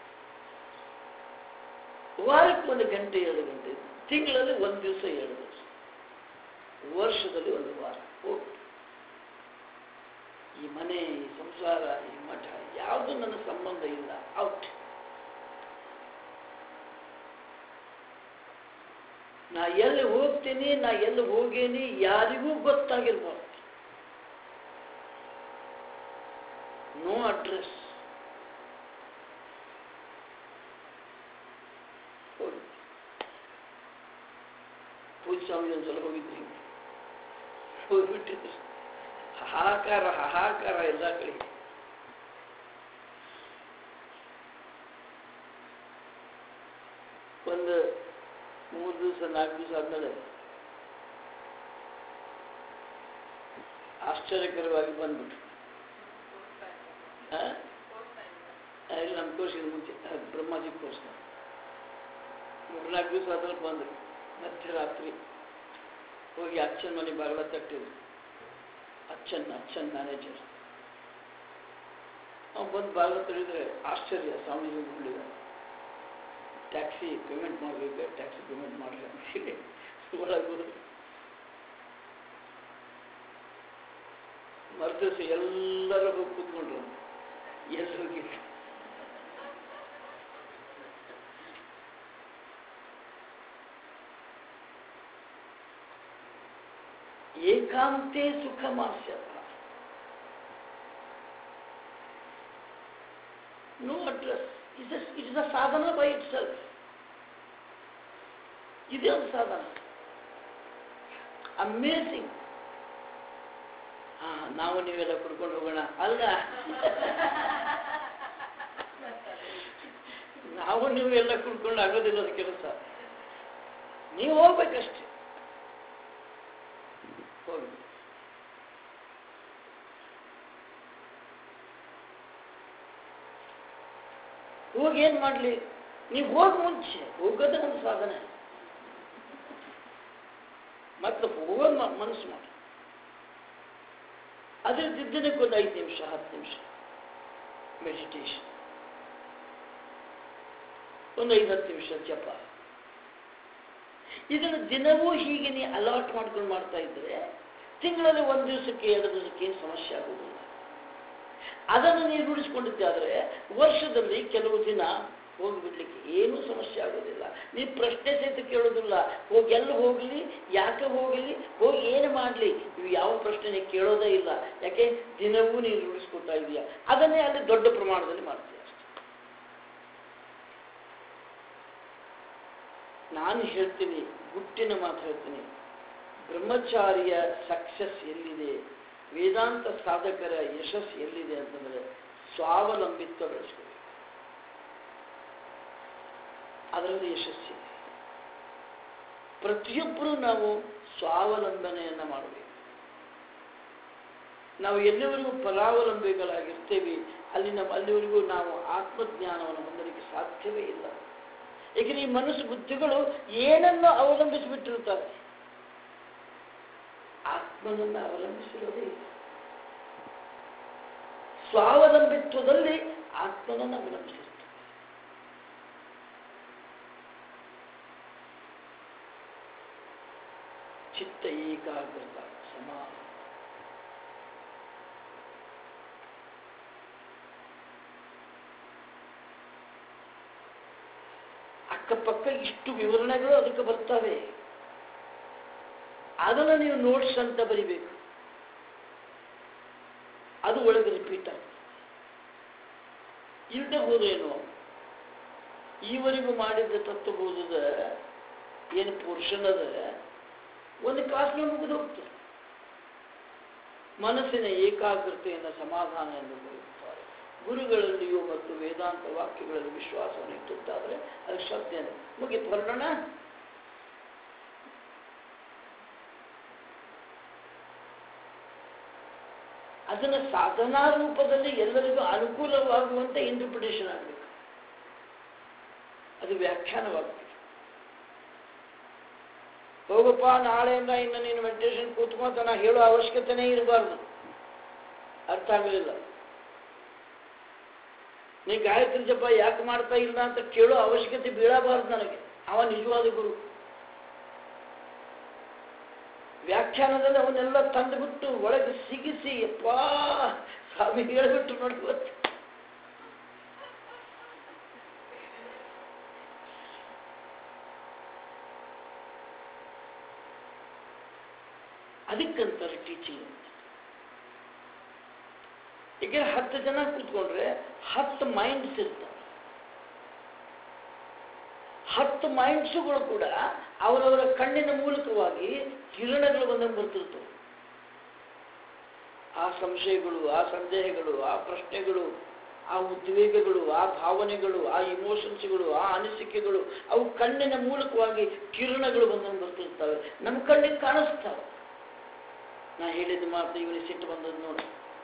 ವಾರಕ್ಕೆ 1 ಗಂಟೆ 2 ಗಂಟೆ, ತಿಂಗಳಲ್ಲಿ 1 ದಿವಸ 2 ದಿವಸ, ವರ್ಷದಲ್ಲಿ 1 ವಾರ ಹೋಗಿ. ಈ ಮನೆ, ಈ ಸಂಸಾರ, ಈ ಮಠ ಯಾವುದು ನನ್ನ ಸಂಬಂಧ ಇಲ್ಲ, ಔಟ್. ನಾ ಎಲ್ಲಿ ಹೋಗ್ತೀನಿ, ನಾ ಎಲ್ಲಿ ಹೋಗೇನಿ ಯಾರಿಗೂ ಗೊತ್ತಾಗಿರ್ಬಾರ್ದು. No address. ಪೂಜೆ ಸ್ವಾಮಿ ಒಂದ್ಸಲ ಹೋಗಿದ್ವಿ, ಹೋಗ್ಬಿಟ್ಟಿದ್ರು. ಹಾಹಾಕಾರ ಹಾಹಾಕಾರ ಎಲ್ಲ ಕಡೆ. ಒಂದು 3 ದಿವಸ 4 ದಿವಸ ಆದ್ಮೇಲೆ ಆಶ್ಚರ್ಯಕರವಾಗಿ ಬಂದ್ಬಿಟ್ರು. ಇಲ್ಲ ನಮ್ಮ ಕೋರ್ಸಿಗೆ ಮುಂಚೆ ಬ್ರಹ್ಮಾಜಿ ಕೋರ್ಸ್ 3-4 ದಿವಸ ಅದ್ರಲ್ಲಿ ಬಂದರು. ಮಧ್ಯರಾತ್ರಿ ಹೋಗಿ ಅಚ್ಚನ ಮನೆ ಬಾಗಿಲ ತಟ್ಟಿದ್ರು. ಅಚ್ಚನ್ ಮ್ಯಾನೇಜರ್ ಅವ್ನು ಬಂದು ಬಾಗಿಲ ತಟ್ಟಿದ್ರೆ ಆಶ್ಚರ್ಯ. ಸ್ವಾಮೀಜಿ ಬಿಡಲಿಲ್ಲ, ಟ್ಯಾಕ್ಸಿ ಪೇಮೆಂಟ್ ಮಾಡಬೇಕು, ಟ್ಯಾಕ್ಸಿ ಪೇಮೆಂಟ್ ಮಾಡಲಿ ಅಂತೇಳಿ ಒಳಗೆ ಹೋದ್ರು. ಮರುದಿವಸ ಎಲ್ಲರೂ ಹೋಗಿ ಕೂತ್ಕೊಂಡ್ರು. ಎಲ್ಲಿ ಹೋಗಿದ್ರು? ಏಕಾಂತೆ ಸುಖಮಾಸ್ಯತ. No address. It is a ಸಾಧನ ಬೈ ಇಟ್ ಸೆಲ್ಫ್. ಇದೇ ಒಂದು ಸಾಧನ. ಅಮೇಸಿಂಗ್. ನಾವು ನೀವೆಲ್ಲ ಕುಡ್ಕೊಂಡು ಹೋಗೋಣ ಅಲ್ಲ, ನಾವು ನೀವೆಲ್ಲ ಕುಡ್ಕೊಂಡು ಆಗೋದಿಲ್ಲ ಅದು ಕೆಲಸ. ನೀವು ಹೋಗ್ಬೇಕಷ್ಟೆ. ಹೋಗಿ ಹೋಗಿ ಏನ್ ಮಾಡ್ಲಿ? ನೀವು ಹೋಗಿ ಮುಂಚೆ ಹೋಗೋದೇ ಒಂದು ಸಾಧನೆ. ಮತ್ತೆ ಹೋಗೋದು ಮನಸ್ಸು ಮಾಡಿ. ಅದ್ರ ದಿನಕ್ಕೆ ಒಂದು 5 ನಿಮಿಷ 10 ನಿಮಿಷ ಮೆಡಿಟೇಷನ್, ಒಂದು 5-10 ನಿಮಿಷ ಜಪ. ಇದನ್ನು ದಿನವೂ ಹೀಗೆ ನೀವು ಅಲಾಟ್ ಮಾಡ್ಕೊಂಡು ಮಾಡ್ತಾ ಇದ್ರೆ ತಿಂಗಳಲ್ಲಿ 1 ದಿವಸಕ್ಕೆ 2 ದಿವಸಕ್ಕೆ ಏನು ಸಮಸ್ಯೆ ಆಗುವುದಿಲ್ಲ. ಅದನ್ನು ನೀವು ರೂಢಿಸ್ಕೊಂಡಿದ್ದಾದ್ರೆ ವರ್ಷದಲ್ಲಿ ಕೆಲವು ದಿನ ಹೋಗಿಬಿಡ್ಲಿಕ್ಕೆ ಏನೂ ಸಮಸ್ಯೆ ಆಗೋದಿಲ್ಲ. ನೀವು ಪ್ರಶ್ನೆ ಸಹಿತ ಕೇಳೋದಿಲ್ಲ. ಹೋಗಿ ಎಲ್ಲ ಹೋಗಲಿ, ಯಾಕೆ ಹೋಗಲಿ, ಹೋಗಿ ಏನು ಮಾಡಲಿ, ಇವು ಯಾವ ಪ್ರಶ್ನೆ ಕೇಳೋದೇ ಇಲ್ಲ. ಯಾಕೆ? ದಿನವೂ ನೀನು ರೂಢಿಸ್ಕೊಳ್ತಾ ಇದೆಯಾ. ಅದನ್ನೇ ಅಲ್ಲಿ ದೊಡ್ಡ ಪ್ರಮಾಣದಲ್ಲಿ ಮಾಡ್ತೀಯ ಅಷ್ಟೆ. ನಾನು ಹೇಳ್ತೀನಿ, ಗುಟ್ಟಿನ ಮಾತು ಹೇಳ್ತೀನಿ, ಬ್ರಹ್ಮಚಾರಿಯ ಸಕ್ಸಸ್ ಎಲ್ಲಿದೆ, ವೇದಾಂತ ಸಾಧಕರ ಯಶಸ್ಸು ಎಲ್ಲಿದೆ ಅಂತಂದರೆ ಸ್ವಾವಲಂಬಿತ್ವ ಬೆಳೆಸ್ಕೊಳ್ಳಿ. ಅದರಲ್ಲಿ ಯಶಸ್ಸಿದೆ. ಪ್ರತಿಯೊಬ್ಬರೂ ನಾವು ಸ್ವಾವಲಂಬನೆಯನ್ನು ಮಾಡಬೇಕು. ನಾವು ಎಲ್ಲಿವರೆಗೂ ಪರಾವಲಂಬಿಗಳಾಗಿರ್ತೇವೆ ಅಲ್ಲಿವರೆಗೂ ನಾವು ಆತ್ಮಜ್ಞಾನವನ್ನು ಹೊಂದಲಿಕ್ಕೆ ಸಾಧ್ಯವೇ ಇಲ್ಲ. ಏಕೆಂದರೆ ಈ ಮನಸ್ಸು ಬುದ್ಧಿಗಳು ಏನನ್ನು ಅವಲಂಬಿಸಿಬಿಟ್ಟಿರುತ್ತಾರೆ, ಆತ್ಮನನ್ನು ಅವಲಂಬಿಸಿರೋದೇ ಇಲ್ಲ. ಸ್ವಾವಲಂಬಿತ್ವದಲ್ಲಿ ಆತ್ಮನನ್ನು ಅವಲಂಬಿಸಿರುತ್ತದೆ. ಚಿತ್ತ ಏಕಾಗ್ರತ ಸಮಾನ. ಅಕ್ಕಪಕ್ಕ ಇಷ್ಟು ವಿವರಣೆಗಳು ಅದಕ್ಕೆ ಬರ್ತವೆ. ಅದನ್ನು ನೀವು ನೋಟ್ಸ್ ಅಂತ ಬರಿಬೇಕು. ಅದು ಒಳಗೆ ರಿಪೀಟ್ ಆಗ್ತದೆ. ಇಲ್ಲದೆ ಹೋದೇನು, ಈವರೆಗೂ ಮಾಡಿದ ತತ್ವಬೋಧದ ಏನು ಪೋರ್ಷನ್ ಅದ ಒಂದು ಕ್ಲಾಸ್ನಲ್ಲಿ ಮುಗಿದು ಹೋಗ್ತದೆ. ಮನಸ್ಸಿನ ಏಕಾಗ್ರತೆಯನ್ನು ಸಮಾಧಾನ ಎಂದು ಕರೆಯುತ್ತಾರೆ. ಗುರುಗಳಲ್ಲಿಯೂ ಮತ್ತು ವೇದಾಂತ ವಾಕ್ಯಗಳಲ್ಲಿ ವಿಶ್ವಾಸವನ್ನು ಇಟ್ಟುತ್ತಾದರೆ ಅದು ಶ್ರದ್ಧೆಯನ್ನು ಮುಗಿತು. ಹೊರಡೋಣ. ಅದನ್ನು ಸಾಧನಾ ರೂಪದಲ್ಲಿ ಎಲ್ಲರಿಗೂ ಅನುಕೂಲವಾಗುವಂತೆ ಇಂಟರ್ಪ್ರಿಟೇಷನ್ ಆಗಬೇಕು. ಅದು ವ್ಯಾಖ್ಯಾನವಾಗಬೇಕು. ಹೋಗಪ್ಪ ನಾಳೆಯಿಂದ ಇನ್ನು ನೀನು ಮೆಡಿಟೇಷನ್ ಕೂತ್ಕೊಂತ ನಾ ಹೇಳೋ ಅವಶ್ಯಕತೆನೇ ಇರಬಾರ್ದು. ಅರ್ಥ ಆಗಲಿಲ್ಲ. ನೀ ಗಾಯತ್ರಿ ಜಪ ಯಾಕೆ ಮಾಡ್ತಾ ಇಲ್ಲ ಅಂತ ಕೇಳೋ ಅವಶ್ಯಕತೆ ಬೀಳಬಾರ್ದು ನನಗೆ. ಅವ ನಿಜವಾದ ಗುರು. ವ್ಯಾಖ್ಯಾನದಲ್ಲಿ ಅವನ್ನೆಲ್ಲ ತಂದುಬಿಟ್ಟು ಒಳಗೆ ಸಿಗಿಸಿ ಯಪ್ಪ ಸ್ವಾಮಿ ಹೇಳ್ಬಿಟ್ಟು ನೋಡಿ ಗೊತ್ತು. ಅದಕ್ಕಂತಾರೆ ಟೀಚಿಂಗ್. ಈಗ 10 ಜನ ಕೂತ್ಕೊಂಡ್ರೆ 10 ಮೈಂಡ್ಸ್ ಇರ್ತವೆ. 10 ಮೈಂಡ್ಸುಗಳು ಕೂಡ ಅವರವರ ಕಣ್ಣಿನ ಮೂಲಕವಾಗಿ ಕಿರಣಗಳು ಬಂದಂಗೆ ಬರ್ತಿರ್ತವೆ. ಆ ಸಂಶಯಗಳು, ಆ ಸಂದೇಹಗಳು, ಆ ಪ್ರಶ್ನೆಗಳು, ಆ ಉದ್ವೇಗಗಳು, ಆ ಭಾವನೆಗಳು, ಆ ಇಮೋಷನ್ಸ್ಗಳು, ಆ ಅನಿಸಿಕೆಗಳು ಅವು ಕಣ್ಣಿನ ಮೂಲಕವಾಗಿ ಕಿರಣಗಳು ಬಂದಂಗೆ ಬರ್ತಿರ್ತವೆ. ನಮ್ಮ ಕಣ್ಣಿಗೆ ಕಾಣಿಸ್ತವೆ. ನಾ ಹೇಳಿದ ಮಾತು ಇವನಿಗೆ ಸಿಟ್ಟು ಬಂದದ್ದು ನೋಡು.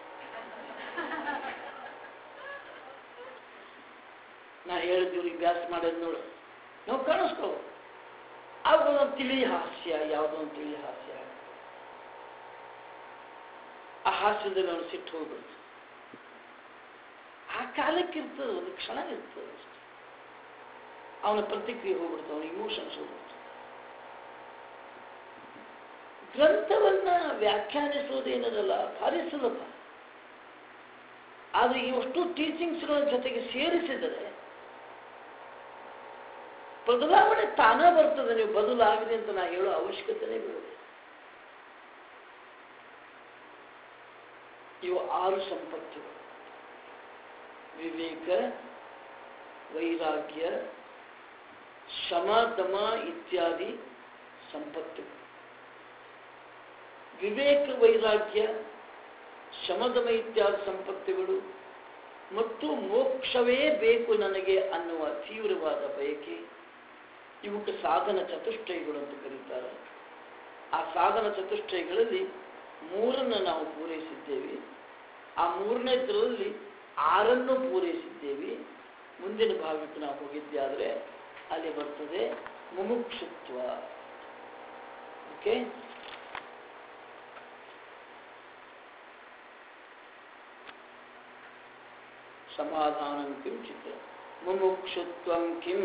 ನಾ ಹೇಳಿದ್ದು ಇವ್ರಿಗೆ ಬ್ಯಾಸ್ ಮಾಡೋದು ನೋಡು. ನಾವು ಕಾಣಿಸ್ಕೋ ಯಾವುದೊಂದು ತಿಳಿ ಹಾಸ್ಯ, ಯಾವುದೊಂದು ತಿಳಿ ಹಾಸ್ಯ. ಆ ಹಾಸ್ಯದಲ್ಲಿ ಅವನು ಸಿಟ್ಟು ಹೋಗ್ಬಿಡ್ತು. ಆ ಕಾಲಕ್ಕೆ ಇರ್ತದೆ, ಒಂದು ಕ್ಷಣ ಇರ್ತದೆ ಅಷ್ಟೆ. ಅವನ ಪ್ರತಿಕ್ರಿಯೆ ಹೋಗ್ಬಿಡ್ತು, ಅವನ ಇಮೋಷನ್ಸ್ ಹೋಗ್ಬಿಡ್ತು. ಗ್ರಂಥವನ್ನ ವ್ಯಾಖ್ಯಾನಿಸುವುದೇನದಲ್ಲ ಭಾರಿ ಸುಲಭ. ಆದರೆ ಇವಷ್ಟು ಟೀಚಿಂಗ್ಸ್ಗಳ ಜೊತೆಗೆ ಸೇರಿಸಿದರೆ ಬದಲಾವಣೆ ತಾನೇ ಬರ್ತದೆ. ನೀವು ಬದಲಾಗಿದೆ ಅಂತ ನಾ ಹೇಳೋ ಅವಶ್ಯಕತೆನೇ ಬೀಳುತ್ತೆ. ಇವು 6 ಸಂಪತ್ತುಗಳು: ವಿವೇಕ, ವೈರಾಗ್ಯ, ಶಮ, ದಮ ಇತ್ಯಾದಿ ಸಂಪತ್ತುಗಳು. ವಿವೇಕ, ವೈರಾಗ್ಯ, ಶಮದಮ ಇತ್ಯಾದಿ ಸಂಪತ್ತುಗಳು ಮತ್ತು ಮೋಕ್ಷವೇ ಬೇಕು ನನಗೆ ಅನ್ನುವ ತೀವ್ರವಾದ ಬಯಕೆ, ಇವಕ್ಕೆ ಸಾಧನ ಚತುಷ್ಟಯಗಳು ಅಂತ ಕರೀತಾರೆ. ಆ ಸಾಧನ ಚತುಷ್ಟಯಗಳಲ್ಲಿ 3 ನಾವು ಪೂರೈಸಿದ್ದೇವೆ. ಆ 3ನೇದರಲ್ಲಿ 6 ಪೂರೈಸಿದ್ದೇವೆ. ಮುಂದಿನ ಭಾಗಕ್ಕೆ ನಾವು ಹೋಗಿದ್ದೆ ಆದರೆ ಅಲ್ಲಿ ಬರ್ತದೆ ಮುಮುಕ್ಷುತ್ವ. ಓಕೆ, ಸಮಾಧಾನಂ ಕಿಂಚಿತ್ ಮುಮುಕ್ಷುತ್ವಂ ಕಿಂ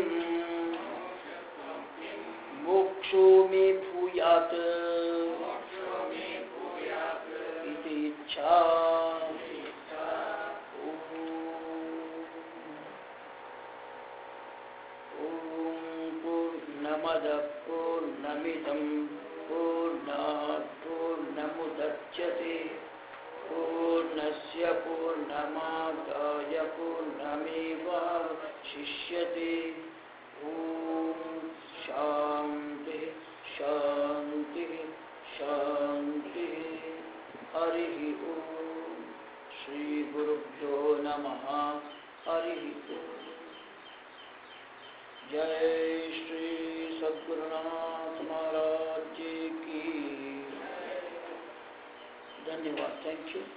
ಮೋಕ್ಷೋ ಮೇ ಭೂಯಾತ್ ಇತಿ ಇಚ್ಛಾ. ಓಂ ಪೂರ್ಣಮದಃ ಪೂರ್ಣಮಿದಂ ಪೂರ್ಣಾತ್ ಪೂರ್ಣಮುದಚ್ಯತೆ ಪೂರ್ಣಸ್ಯ ಪೂರ್ಣಮಾದಾಯ ಪೂರ್ಣಮೇವಾವಶಿಷ್ಯತೆ. ಓಂ ಶಾಂತಿ ಶಾಂತಿ ಶಾಂತಿ. ಹರಿ ಓಂ. ಶ್ರೀ ಗುರುಭ್ಯೋ ನಮಃ. ಹರಿ ಓಂ. ಜೈ ಶ್ರೀ ಸದ್ಗುರುನಾಥ ಮಹಾರಾಜ್ ಕಿ. धन्यवाद. Thank you.